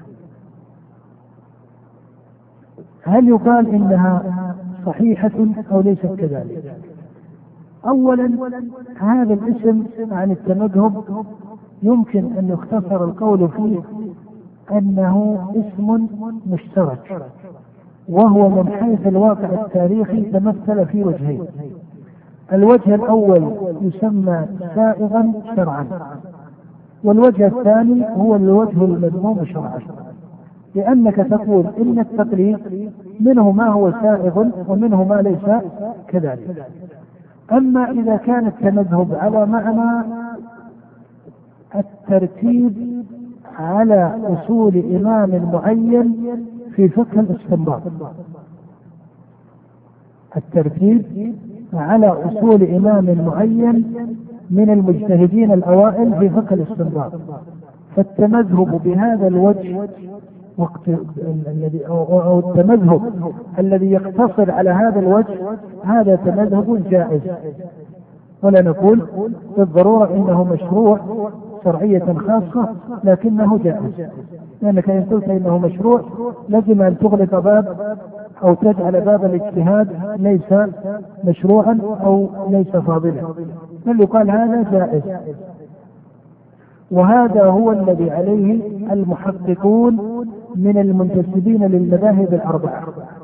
هل يقال إنها صحيحة أو ليست كذلك؟ أولا، هذا الاسم عن التمذهب يمكن أن يختصر القول فيه أنه اسم مشترك، وهو من حيث الواقع التاريخي تمثل في وجهين. الوجه الأول يسمى سائغا شرعا، والوجه الثاني هو الوجه المذموم شرعا، لأنك تقول إن التقليد منه ما هو سائغ ومنه ما ليس كذلك. أما إذا كان التمذهب على معنى الترتيب على أصول إمام معين في فقه الاستنباط، الترتيب على أصول إمام معين من المجتهدين الأوائل في فقه الاستنباط، فالتمذهب بهذا الوجه وقت الذي أو التمذهب الذي يقتصر على هذا الوجه هذا تمذهب جائز، ولا نقول بالضرورة إنه مشروع شرعية خاصة، لكنه جائز، لأنك إن قلت إنه مشروع لازم أن تغلق باب أو تجعل باب الاجتهاد ليس مشروعا أو ليس فاضلا، بل يقال هذا جائز. وهذا هو الذي عليه المحققون من المنتسبين للمذاهب الأربعة،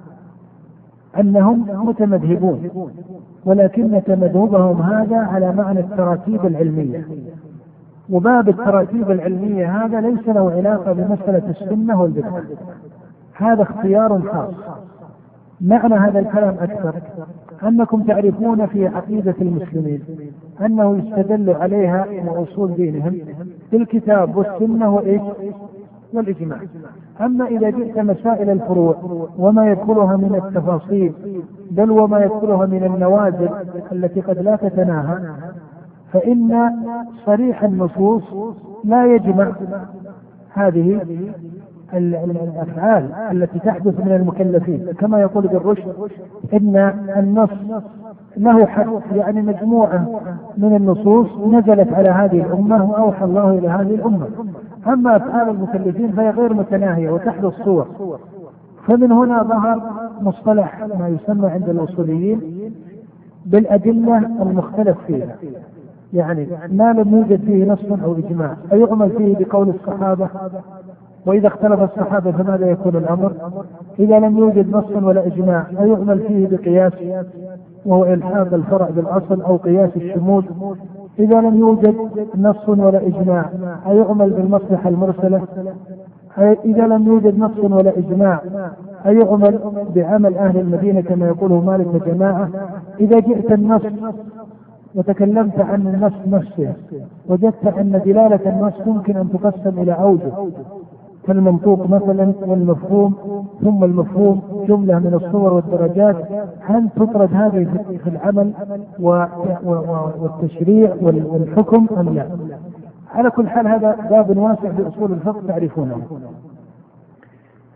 أنهم متمذهبون، ولكن تمذهبهم هذا على معنى التراتيب العلمية، وباب التراتيب العلمية هذا ليس له علاقة بمسألة السنة والبدعة، هذا اختيار خاص. معنى هذا الكلام أكثر أنكم تعرفون في عقيدة المسلمين أنه يستدل عليها وأصول دينهم بالكتاب والسنة وإيش والإجماع. أما إذا جئت مسائل الفروع وما يدخلها من التفاصيل بل وما يدخلها من النوازل التي قد لا تتناهى، فإن صريح النصوص لا يجمع هذه الأفعال التي تحدث من المكلفين، كما يقول ابن رشد إن النص له حد، يعني مجموعة من النصوص نزلت على هذه الأمة وأوحى الله إلى هذه الأمة. أما أفعال المكلفين فهي غير متناهية وتحدث صور. فمن هنا ظهر مصطلح ما يسمى عند الأصوليين بالأدلة المختلف فيها، يعني ما لم يوجد فيه نص أو إجماع أيعمل فيه بقول الصحابة، وإذا اختلف الصحابة فماذا يكون الأمر؟ إذا لم يوجد نص ولا إجماع أيعمل فيه بقياس وهو إلحاق الفرع بالأصل أو قياس الشمول؟ إذا لم يوجد نص ولا إجماع أيعمل بالمصلحة المرسلة؟ إذا لم يوجد نص ولا إجماع أيعمل بعمل أهل المدينة كما يقوله مالك وجماعة؟ إذا جئت النص وتكلمت عن النص نفسه وجدت أن دلالة النص ممكن أن تقسم إلى أوجه، كالمنطوق مثلا والمفهوم، ثم المفهوم جملة من الصور والدرجات، هل تطرد هذه في العمل والتشريع والحكم أم لا؟ على كل حال هذا باب واسع في أصول الفقه تعرفونه.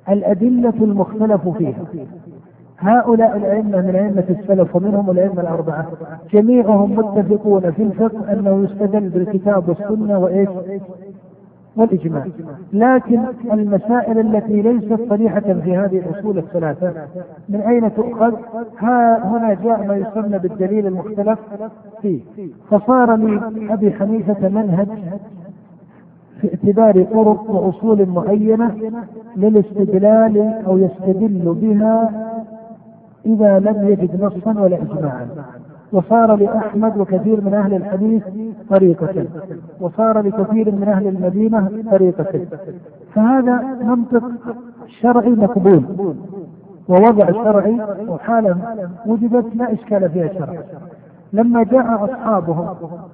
الأدلة المختلف فيها. هؤلاء الأئمة من أئمة السلف ومنهم الأئمة الأربعة جميعهم متفقون في الفقه أنه يستدل بالكتاب والسنة وإيش والإجماع، لكن المسائل التي ليست صريحة في هذه الأصول الثلاثة من أين تؤخذ؟ ها هنا جاء ما يسمى بالدليل المختلف فيه. فصار لأبي حنيفة منهج في اعتبار طرق وأصول معينة للاستدلال أو يستدل بها إذا لم يجد نصا ولا إجماعا. وصار لأحمد وكثير من أهل الحديث طريقة، وصار لكثير من أهل المدينة طريقة. فهذا منطق شرعي مقبول ووضع شرعي، وحالا وجدت لا إشكال فيها شرع. لما جاء أصحابهم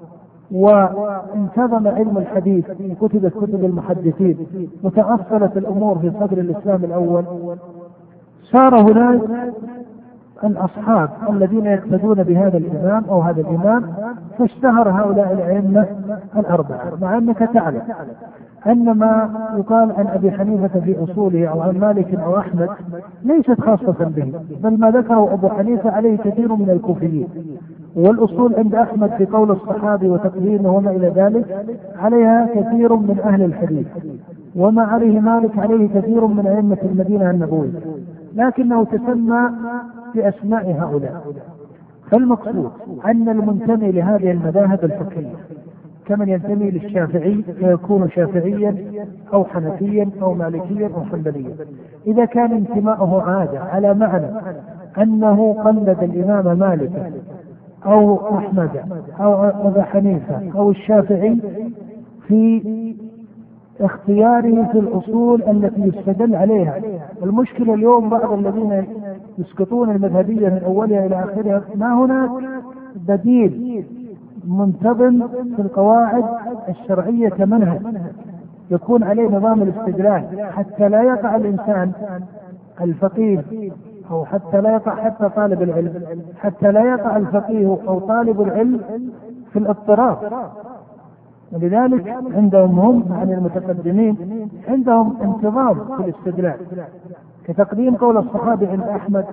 وانتظم علم الحديث كتبت كتب المحدثين وتأصلت الأمور في صدر الإسلام الأول، صار هناك الأصحاب الذين يقتدون بهذا الإمام أو هذا الإمام، فاشتهر هؤلاء الأئمة الأربعة. مع أنك تعلم أن ما يقال عن أبي حنيفة في أصوله أو عن مالك أو أحمد ليست خاصة به، بل ما ذكره أبو حنيفة عليه كثير من الكوفيين، والأصول عند أحمد في قول الصحابي وتقديمه وما إلى ذلك عليها كثير من أهل الحديث، وما عليه مالك عليه كثير من أئمة المدينة النبوية، لكنه تسمى بأسماء هؤلاء. فالمقصود أن المنتمي لهذه المذاهب الفقهية كمن ينتمي للشافعي فيكون شافعيا أو حنفيا أو مالكيا أو حنبليا، إذا كان انتماؤه عادة على معنى أنه قلد الإمام مالك أو أحمد أو أبا حنيفة أو الشافعي في اختياره في الأصول التي يستدل عليها. المشكلة اليوم بعض الذين يسقطون المذهبية من أولها إلى آخرها، ما هناك بديل منتظم في القواعد الشرعية كمنهج يكون عليه نظام الاستدلال، حتى لا يقع الإنسان الفقيه أو حتى لا يقع حتى طالب العلم حتى لا يقع الفقيه أو طالب العلم في الاضطراب. ولذلك عندهم هم عن المتقدمين عندهم انتظام في الاستدلال، كتقديم قول الصحابي عند أحمد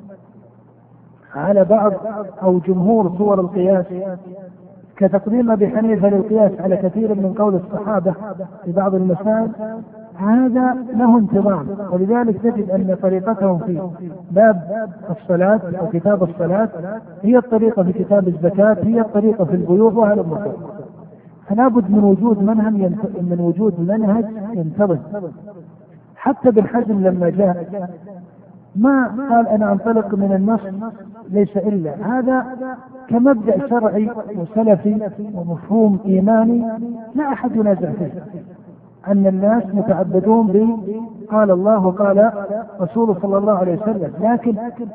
على بعض أو جمهور صور القياس، كتقديم أبي حنيفة للقياس على كثير من قول الصحابة في بعض المسائل. هذا له انتظام، ولذلك تجد أن طريقتهم في باب الصلاة أو كتاب الصلاة هي الطريقة في كتاب الزكاة، هي الطريقة في البيوع وهذا الموضوع. فلا بد من وجود منهج من وجود منهج ينتظم. حتى ابن حزم لما جاء ما قال أنا أنطلق من النص ليس إلا هذا، كمبدأ شرعي وسلفي ومفهوم إيماني لا أحد ينازع فيه، أن الناس متعبدون ب قال الله وقال رسوله صلى الله عليه وسلم، لكن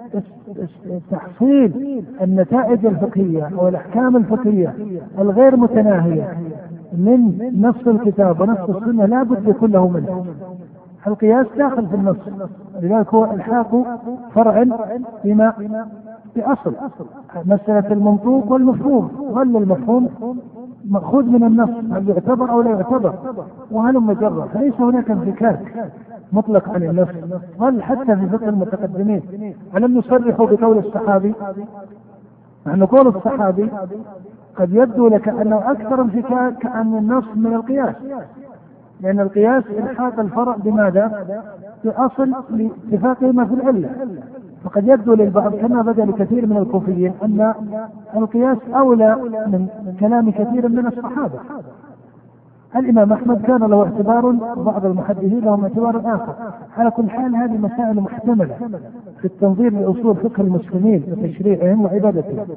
تحصيل النتائج الفقهية والأحكام الفقهية الغير متناهية من نص الكتاب ونص السنة لا بد يكون له منه. القياس داخل في النص، لذلك هو الحاق فرع بما بأصل مسألة المنطوق والمفهوم، ولا المفهوم مأخوذ من النص هل يعتبر أو لا يعتبر، وهل مجرد ليس هناك انفكاك مطلق عن النص. بل حتى في فقه المتقدمين ألم يصرحوا بقول الصحابي، أن قول الصحابي قد يبدو لك أنه أكثر انفكاك عن النص من القياس، لأن القياس إلحاق الفرع بماذا؟ بأصل لاتفاقهما في العلة. فقد يبدو للبعض كما بدا لكثير من الكوفيين أن القياس أولى من كلام كثير من الصحابة. الإمام أحمد كان له اعتبار، بعض المحدثين لهم اعتبار آخر. على كل حال هذه مسائل محتملة في التنظير لأصول فقه المسلمين وتشريعهم وعبادتهم.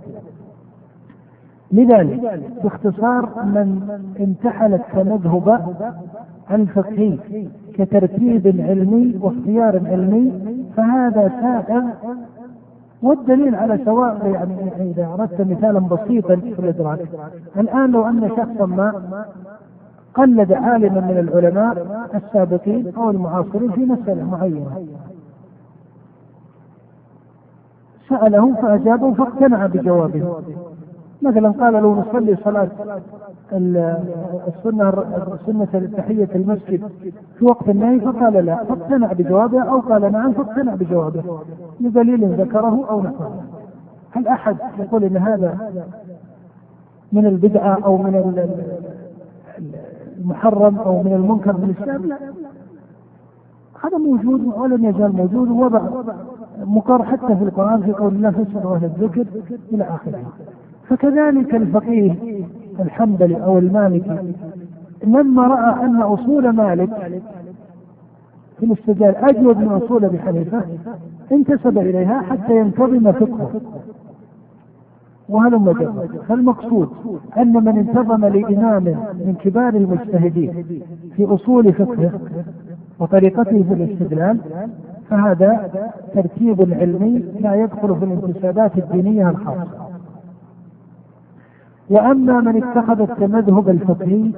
لذلك باختصار من انتحل التمذهب الفقهي كترتيب علمي واختيار علمي فهذا سائغ، والدليل على سواء. يعني إذا أردت مثالا بسيطا في الإدراك، الآن لو أن شخصا ما قلد عالما من العلماء السابقين أو المعاصرين في مسألة معينة، سأله فأجابه فاقتنع بجوابه، مثلا قال لو نصلي صلاة السنة سنة تحية المسجد في وقت النهي، فقال لا، فاقتنع بجوابه، أو قال نعم فاقتنع بجوابه بدليل ذكره أو نحوه. هل أحد يقول إن هذا من البدعة أو من المحرم أو من المنكر في الإسلام؟ لا، هذا موجود ولن يزال موجود، ووضع مقر حتى في القرآن في قول الله فاسألوا أهل الذكر إلى آخره. فكذلك الفقيه الحنبلي أو المالكي لما رأى أن أصول مالك في الاستدلال أجود من أصول أبي حنيفة انتسب إليها حتى ينتظم فقهه. وهلم جرا. فالمقصود أن من انتظم لإمام من كبار المجتهدين في أصول فقهه وطريقته في الاستدلال فهذا ترتيب علمي لا يدخل في الانتسابات الدينية الخاصة. وأما من اتخذ التمذهب الفقهي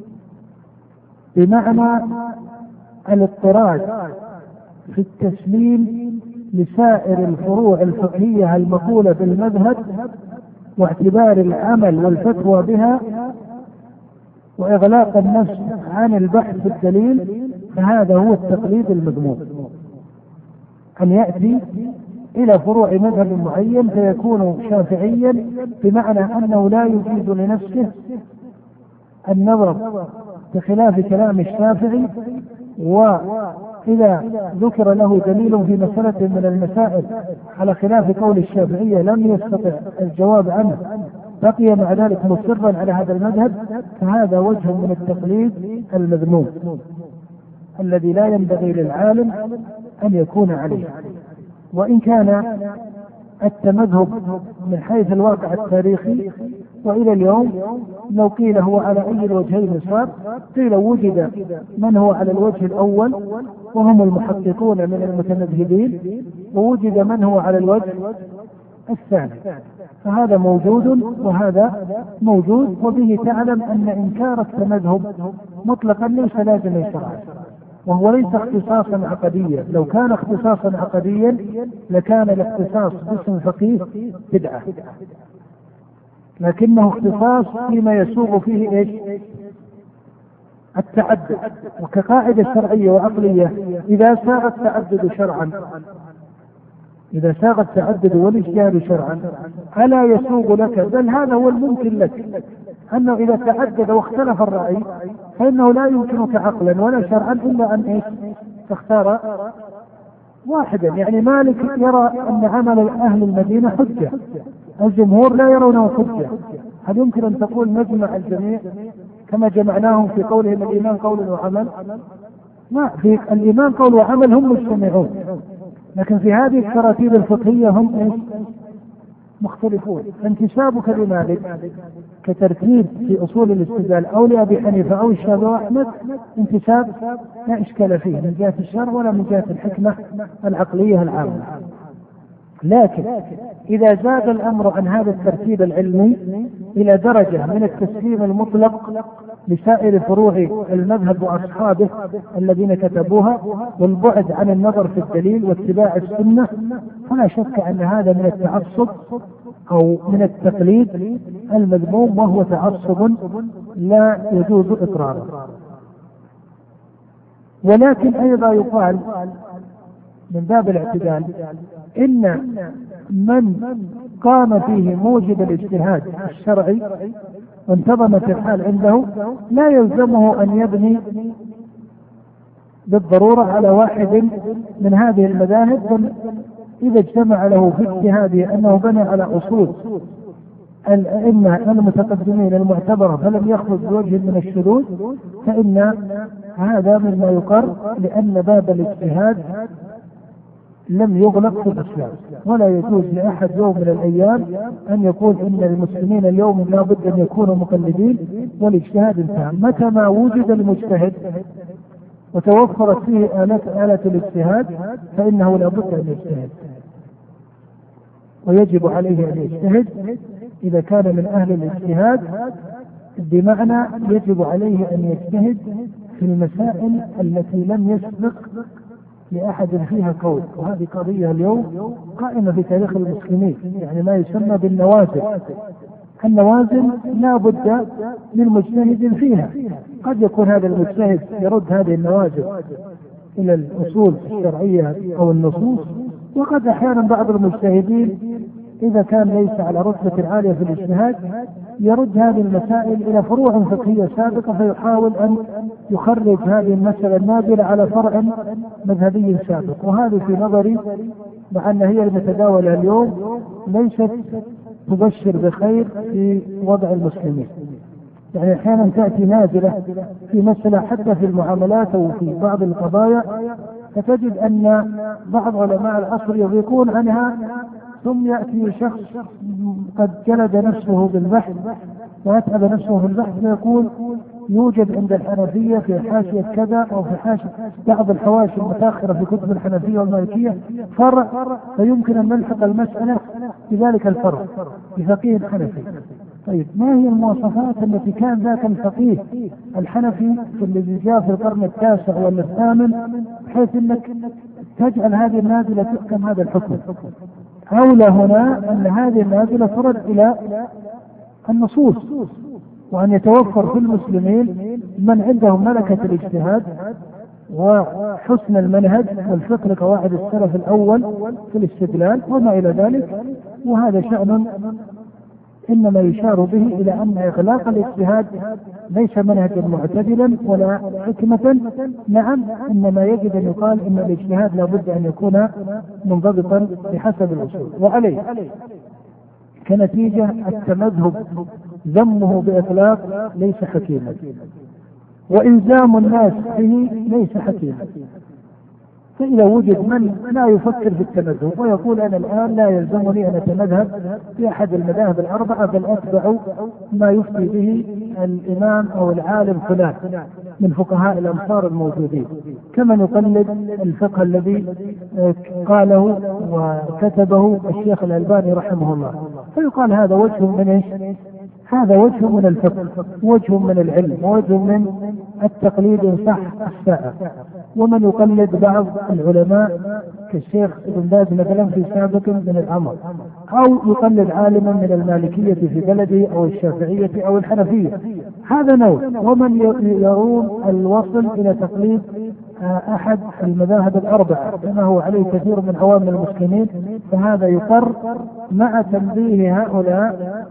بمعنى الاضطراد في التسليم لسائر الفروع الفقهية المقولة بالمذهب واعتبار العمل والفتوى بها وإغلاق النفس عن البحث في الدليل، فهذا هو التقليد المذموم، أن يأتي إلى فروع مذهب معين فيكون شافعيا بمعنى أنه لا يجيز لنفسه النظر بخلاف كلام الشافعي، وإذا ذكر له دليل في مسألة من المسائل على خلاف قول الشافعية لم يستطع الجواب عنه بقي مع ذلك مصرا على هذا المذهب، فهذا وجه من التقليد المذموم الذي لا ينبغي للعالم أن يكون عليه. وإن كان التمذهب من حيث الواقع التاريخي وإلى اليوم لو قيل هو على أي الوجهين صار، قيل وجد من هو على الوجه الأول وهم المحققون من المتمذهبين، ووجد من هو على الوجه الثاني، فهذا موجود وهذا موجود. وبه تعلم أن إنكار التمذهب مطلقا ليس لازما شرعا، وهو ليس اختصاصا عقديا. لو كان اختصاصا عقديا لكان الاختصاص باسم فقيه بدعة، لكنه اختصاص فيما يسوغ فيه ايش؟ التعدد. وكقاعدة شرعية وعقلية إذا ساغ التعدد شرعا إذا ساغ التعدد والاجتهاد شرعا ألا يسوغ لك، بل هذا هو الممكن لك، أنه إذا تعدد واختلف الرأي فإنه لا يمكنك عقلا ولا شرعا إلا أن إيش؟ تختار واحدا. يعني مالك يرى أن عمل أهل المدينة حجة، الجمهور لا يرونه حجة. هل يمكن أن تقول نجمع الجميع كما جمعناهم في قولهم الإيمان قول وعمل؟ لا، في الإيمان قول وعمل هم مجتمعون، لكن في هذه التراتيب الفقهية هم إيش؟ مختلفون. فانتسابك لمالك كترتيب في أصول الاستدلال أو لأبي حنيفة أو الشافعي وأحمد انتساب لا إشكال فيه من جهة الشرع ولا من جهة الحكمة العقلية العامة. لكن إذا زاد الأمر عن هذا الترتيب العلمي إلى درجة من التسليم المطلق لسائر فروع المذهب وأصحابه الذين كتبوها والبعد عن النظر في الدليل واتباع السنة، فلا شك أن هذا من التعصب أو من التقليد المذموم، وهو تعصب لا يجوز إقراره. ولكن أيضا يقال من باب الاعتدال إن من قام فيه موجب الاجتهاد الشرعي وانتظمت الحال عنده لا يلزمه أن يبني بالضرورة على واحد من هذه المذاهب، بل إذا اجتمع له في اجتهاده أنه بنى على أصول الأئمة المتقدمين المعتبرة فلم يخرج بوجه من الشذوذ فإن هذا مما يقر، لأن باب الاجتهاد لم يغلق في الإسلام، ولا يجوز لأحد يوم من الأيام أن يقول إن المسلمين اليوم لا بد أن يكونوا مقلدين والاجتهاد انتهى. متى ما وجد المجتهد وتوفرت فيه آلة, آلة الاجتهاد فإنه لا بد أن يجتهد، ويجب عليه أن يجتهد إذا كان من أهل الاجتهاد، بمعنى يجب عليه أن يجتهد في المسائل التي لم يسبق لأحد فيها قول. وهذه قضية اليوم قائمة في تاريخ المسلمين، يعني ما يسمى بالنوازل، النوازل لا بد من مجتهد فيها. قد يكون هذا المجتهد يرد هذه النوازل إلى الأصول الشرعية أو النصوص، وقد أحيانا بعض المجتهدين إذا كان ليس على رتبة عالية في الاجتهاد يرد هذه المسائل إلى فروع فقهية سابقة، فيحاول أن يخرج هذه المسألة النادرة على فرع مذهبي سابق. وهذه في نظري مع أن هي المتداولة اليوم ليست تبشر بخير في وضع المسلمين. يعني أحيانا تأتي نازلة في مسألة حتى في المعاملات أو في بعض القضايا، فتجد أن بعض علماء العصر يضيقون عنها، ثم يأتي شخص قد جلد نفسه بالبحث ويتعب نفسه في البحث ويقول يوجد عند الحنفية في حاشية كذا أو في حاشية بعض الحواشي المتأخرة في كتب الحنفية والمالكية فرع، فيمكن أن نلحق المسألة بذلك الفرع بفقيه حنفي. طيب ما هي المواصفات التي كان ذاك الفقيه الحنفي الذي جاء في القرن التاسع ولا الثامن بحيث أنك تجعل هذه النازلة تحكم هذا الحكم؟ أولى هنا أن هذه النازلة ترد إلى النصوص، وأن يتوفر في المسلمين من عندهم ملكة الاجتهاد وحسن المنهج والفقه لقواعد السلف الأول في الاستدلال وما إلى ذلك. وهذا شأن إنما يشار به إلى أن إغلاق الاجتهاد ليس منهجا معتدلا ولا حكمة. نعم، إنما يجب أن يقال إن الاجتهاد لابد أن يكون منضبطا بحسب الأصول. وعليه كنتيجة التمذهب ذمه بإطلاق ليس حكيما، وإلزام الناس به ليس حكيما. فإذا وجد من لا يفكر في التمذهب ويقول أنا الآن لا يلزمني أن أتمذهب في أحد المذاهب الأربعة بل أتبع ما يفتي به الإمام أو العالم فلان من فقهاء الأمصار الموجودين، كمن يقلد الفقه الذي قاله وكتبه الشيخ الألباني رحمه الله، فيقال هذا وجه من إيش؟ هذا وجه من الفقه، وجه من العلم، وجه من التقليد إن صح الساعة. ومن يقلد بعض العلماء كالشيخ ابن باز مثلا في سابق من الأمر، أو يقلد عالما من المالكية في بلده أو الشافعية أو الحنفية، هذا نوع. ومن يرون الوصل إلى تقليد أحد المذاهب الأربعة كما هو عليه كثير من عوام المسلمين، فهذا يقر مع تنبيه هؤلاء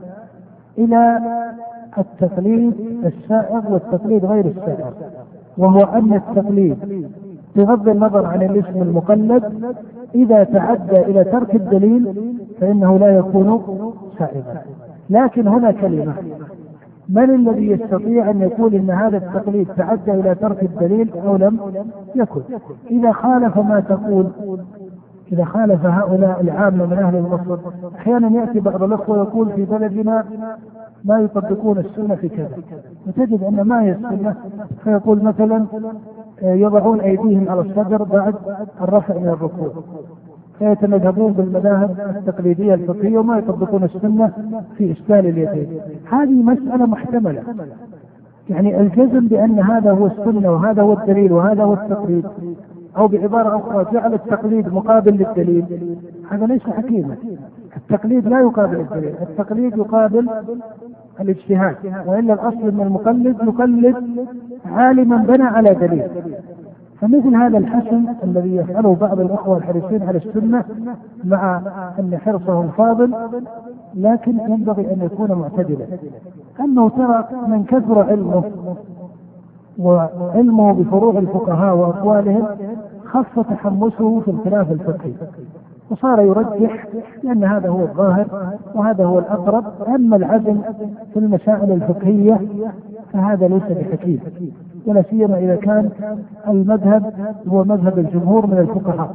إلى التقليد السائغ والتقليد غير السائغ، وهو أن التقليد بغض النظر عن الاسم المقلد إذا تعدى إلى ترك الدليل فإنه لا يكون سائغا. لكن هنا كلمة: من الذي يستطيع أن يقول إن هذا التقليد تعدى إلى ترك الدليل أو لم يكن؟ إذا خالف ما تقول، إذا خالف هؤلاء العامة من أهل مصر، أحيانا يأتي بعض الأخوة يقول في بلدنا ما يطبقون السنة في كذا، وتجد أن ما هي السنة، فيقول مثلا يضعون أيديهم على الصدر بعد الرفع من الركوع، فيتمذهبون بالمذاهب التقليدية الفقهية وما يطبقون السنة في إشكال اليدين. هذه مسألة محتملة، يعني الجزم بأن هذا هو السنة وهذا هو الدليل وهذا هو التقليد، أو بعبارة أخرى جعل التقليد مقابل للدليل، هذا ليس حكيما. التقليد لا يقابل الدليل، التقليد يقابل الاجتهاد، وإلا الأصل من المقلد يقلد عالما بنى على دليل. فمثل هذا الحسن الذي يفعله بعض الأخوة الحريصين على السنة مع أن حرصهم فاضل، لكن ينبغي أن يكون معتدلا. أنه ترى من كثر علمه وعلمه بفروع الفقهاء وأقوالهم خف تحمسه في الخلاف الفقهي، وصار يرجح لأن هذا هو الظاهر وهذا هو الأقرب. أما العزم في المسائل الفقهية فهذا ليس بحكيم، ولا سيما إذا كان المذهب هو مذهب الجمهور من الفقهاء،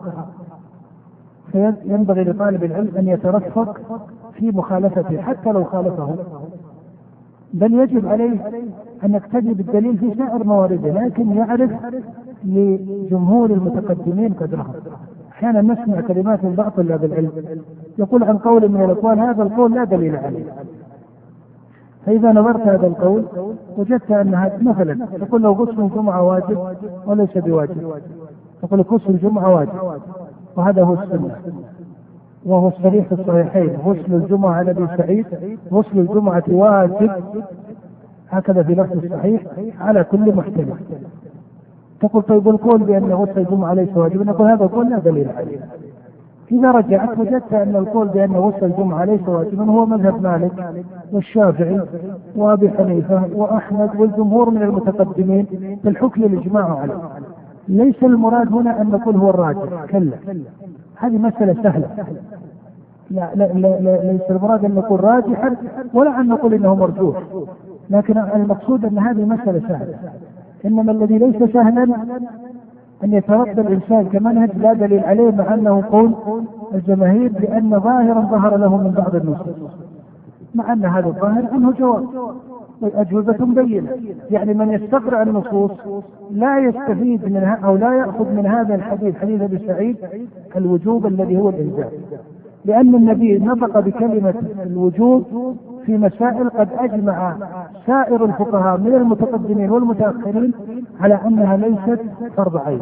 فينبغي لطالب العلم أن يترفق في مخالفته حتى لو خالفه، بل يجب عليه أن يقتدي بالدليل في سائر موارده، لكن يعرف لجمهور المتقدمين قدرهم. أحيانا نسمع كلمات من بعض طلاب العلم يقول عن قول من الأقوال هذا القول لا دليل عليه، فإذا نظرت هذا القول وجدت أن هذا مثلا تقول له غسل الجمعة واجب وليس بواجب، تقول غسل الجمعة واجب وهذا هو السنة، وهو الصريح في الصحيحين غسل الجمعة على أبي سعيد غسل الجمعة واجب، هكذا في لفظ الصحيح على كل محتمل. تقول طيب القول بأن غسل الجمعة ليس واجبا، نقول هذا القول لا دليل عليه. إذا رجعت وجدت أن القول بأن غسل الجمعة ليس واجبا هو مذهب مالك والشافعي وأبي حنيفة وأحمد والجمهور من المتقدمين في الحكم الإجماع عليه. ليس المراد هنا أن نقول هو الراجح، كلا، هذه مسألة سهلة. لا, لا, لا, لا ليس المراد أن نقول راجحا ولا أن نقول إنه مرجوح، لكن المقصود أن هذه مسألة سهلة. إنما الذي ليس سهلا أن يتردد الإنسان كمنهج لا دليل عليه، مع أنه قول الجماهير لأن ظاهرا ظهر له من بعض النصوص، مع أن هذا الظاهر عنه جواب وأجوبة بينة. يعني من يستقرأ النصوص لا يستفيد منها أو لا يأخذ من هذا الحديث حديث أبي سعيد الوجوب الذي هو الإلزام، لأن النبي نطق بكلمة الوجوب في مسائل قد أجمع سائر الفقهاء من المتقدمين والمتأخرين على أنها ليست فرض عين،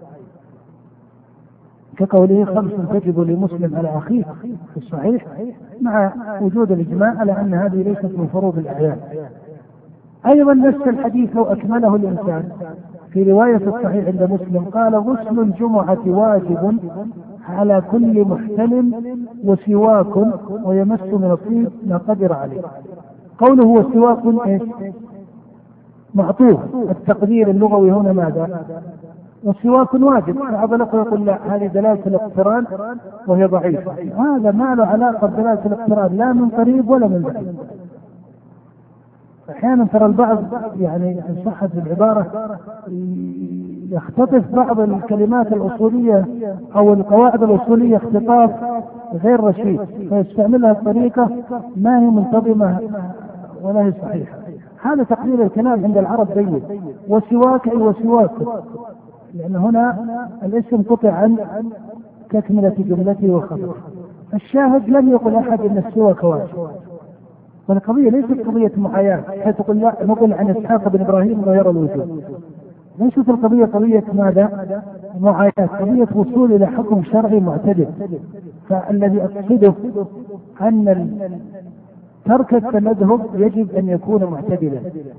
كقوله خمس تجب لمسلم على أخيه في الصحيح، مع وجود الإجماع على أن هذه ليست من فروض الأعيان. أيضا نفس الحديث لو أكمله الإنسان في رواية الصحيح عند مسلم قال غسل الجمعة واجب على كل محتلم وسواك ويمس من الطيب ما قدر عليه. قوله وسواك ايش؟ معطوف، التقدير اللغوي هنا ماذا؟ والسواك واجب. بعض الأخوة يقول لا هذه دلالة الاقتران وهي ضعيفة، هذا ما له علاقة بدلالة الاقتران لا من قريب ولا من بعيد. أحيانا ترى البعض يعني عن صحة العبارة يختطف بعض الكلمات الأصولية أو القواعد الأصولية اختطاف غير رشيد، فيستعملها بطريقة ما هي منتظمة ولا هي صحيحة. هذا تقدير الكلام عند العرب جيد. وسواك أي وسواك، لأن هنا الاسم قطع عن تكملة جملته وخبره. الشاهد لم يقل أحد أن السواك واجب، والقضية ليست قضية محاياة حيث تقول لا نقول عن إسحاق بن إبراهيم أنه يرى الوجوب. ليست القضية قضية ماذا؟ معاياة، قضية وصول إلى حكم شرعي معتدل. فالذي أقصده أن ترك التمذهب يجب أن يكون معتدلا،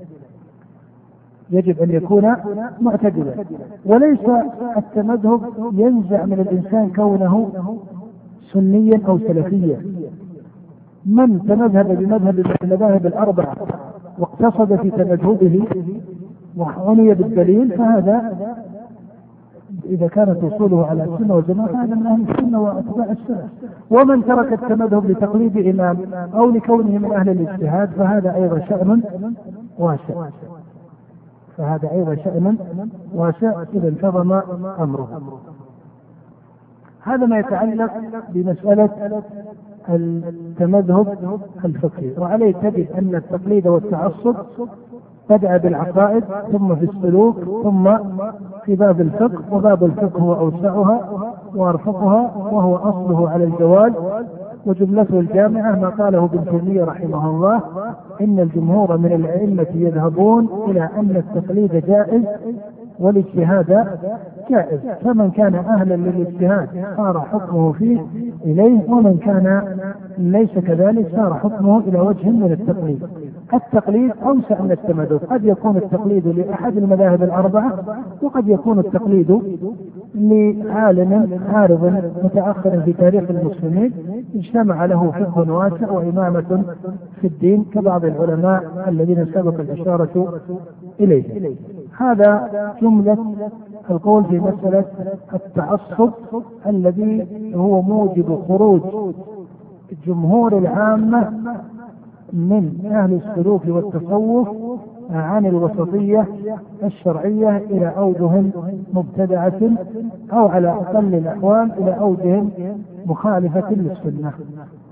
يجب أن يكون معتدلا، وليس التمذهب ينزع من الإنسان كونه سنيا أو سلفيا. من تمذهب بمذهب من المذاهب الأربعة واقتصد في تمذهبه وعني بالدليل فهذا إذا كانت وصوله على السنة والجماعة هذا من أهل السنة وأتباع السنة. ومن ترك التمذهب لتقليد إمام أو لكونه من أهل الاجتهاد فهذا أيضا شأن واسع، فهذا أيضا شأن واسع إذا انتظم أمره. هذا ما يتعلق بمسألة التمذهب الفقهي. وعليه تجد أن التقليد والتعصب بدأ بالعقائد ثم في السلوك ثم في باب الفقه، وباب الفقه هو أوسعها وأرفقها وهو أصله على الجواز، وجملته الجامعة ما قاله ابن تيمية رحمه الله إن الجمهور من الأئمة يذهبون إلى أن التقليد جائز والاجتهاد جائز، فمن كان أهلا للاجتهاد صار حكمه فيه إليه، ومن كان ليس كذلك صار حكمه إلى وجه من التقليد. التقليد أوسع من التمذهب، قد يكون التقليد لأحد المذاهب الأربعة وقد يكون التقليد لعالم عارض متأخر في تاريخ المسلمين اجتمع له فقه واسع وإمامة في الدين كبعض العلماء الذين سبق الإشارة إليه. هذا جملة القول في مسألة التعصب الذي هو موجب خروج الجمهور العامة من أهل السلوك والتصوف عن الوسطية الشرعية إلى أوجه مبتدعة أو على أقل الأحوال إلى أوجه مخالفة للسنة.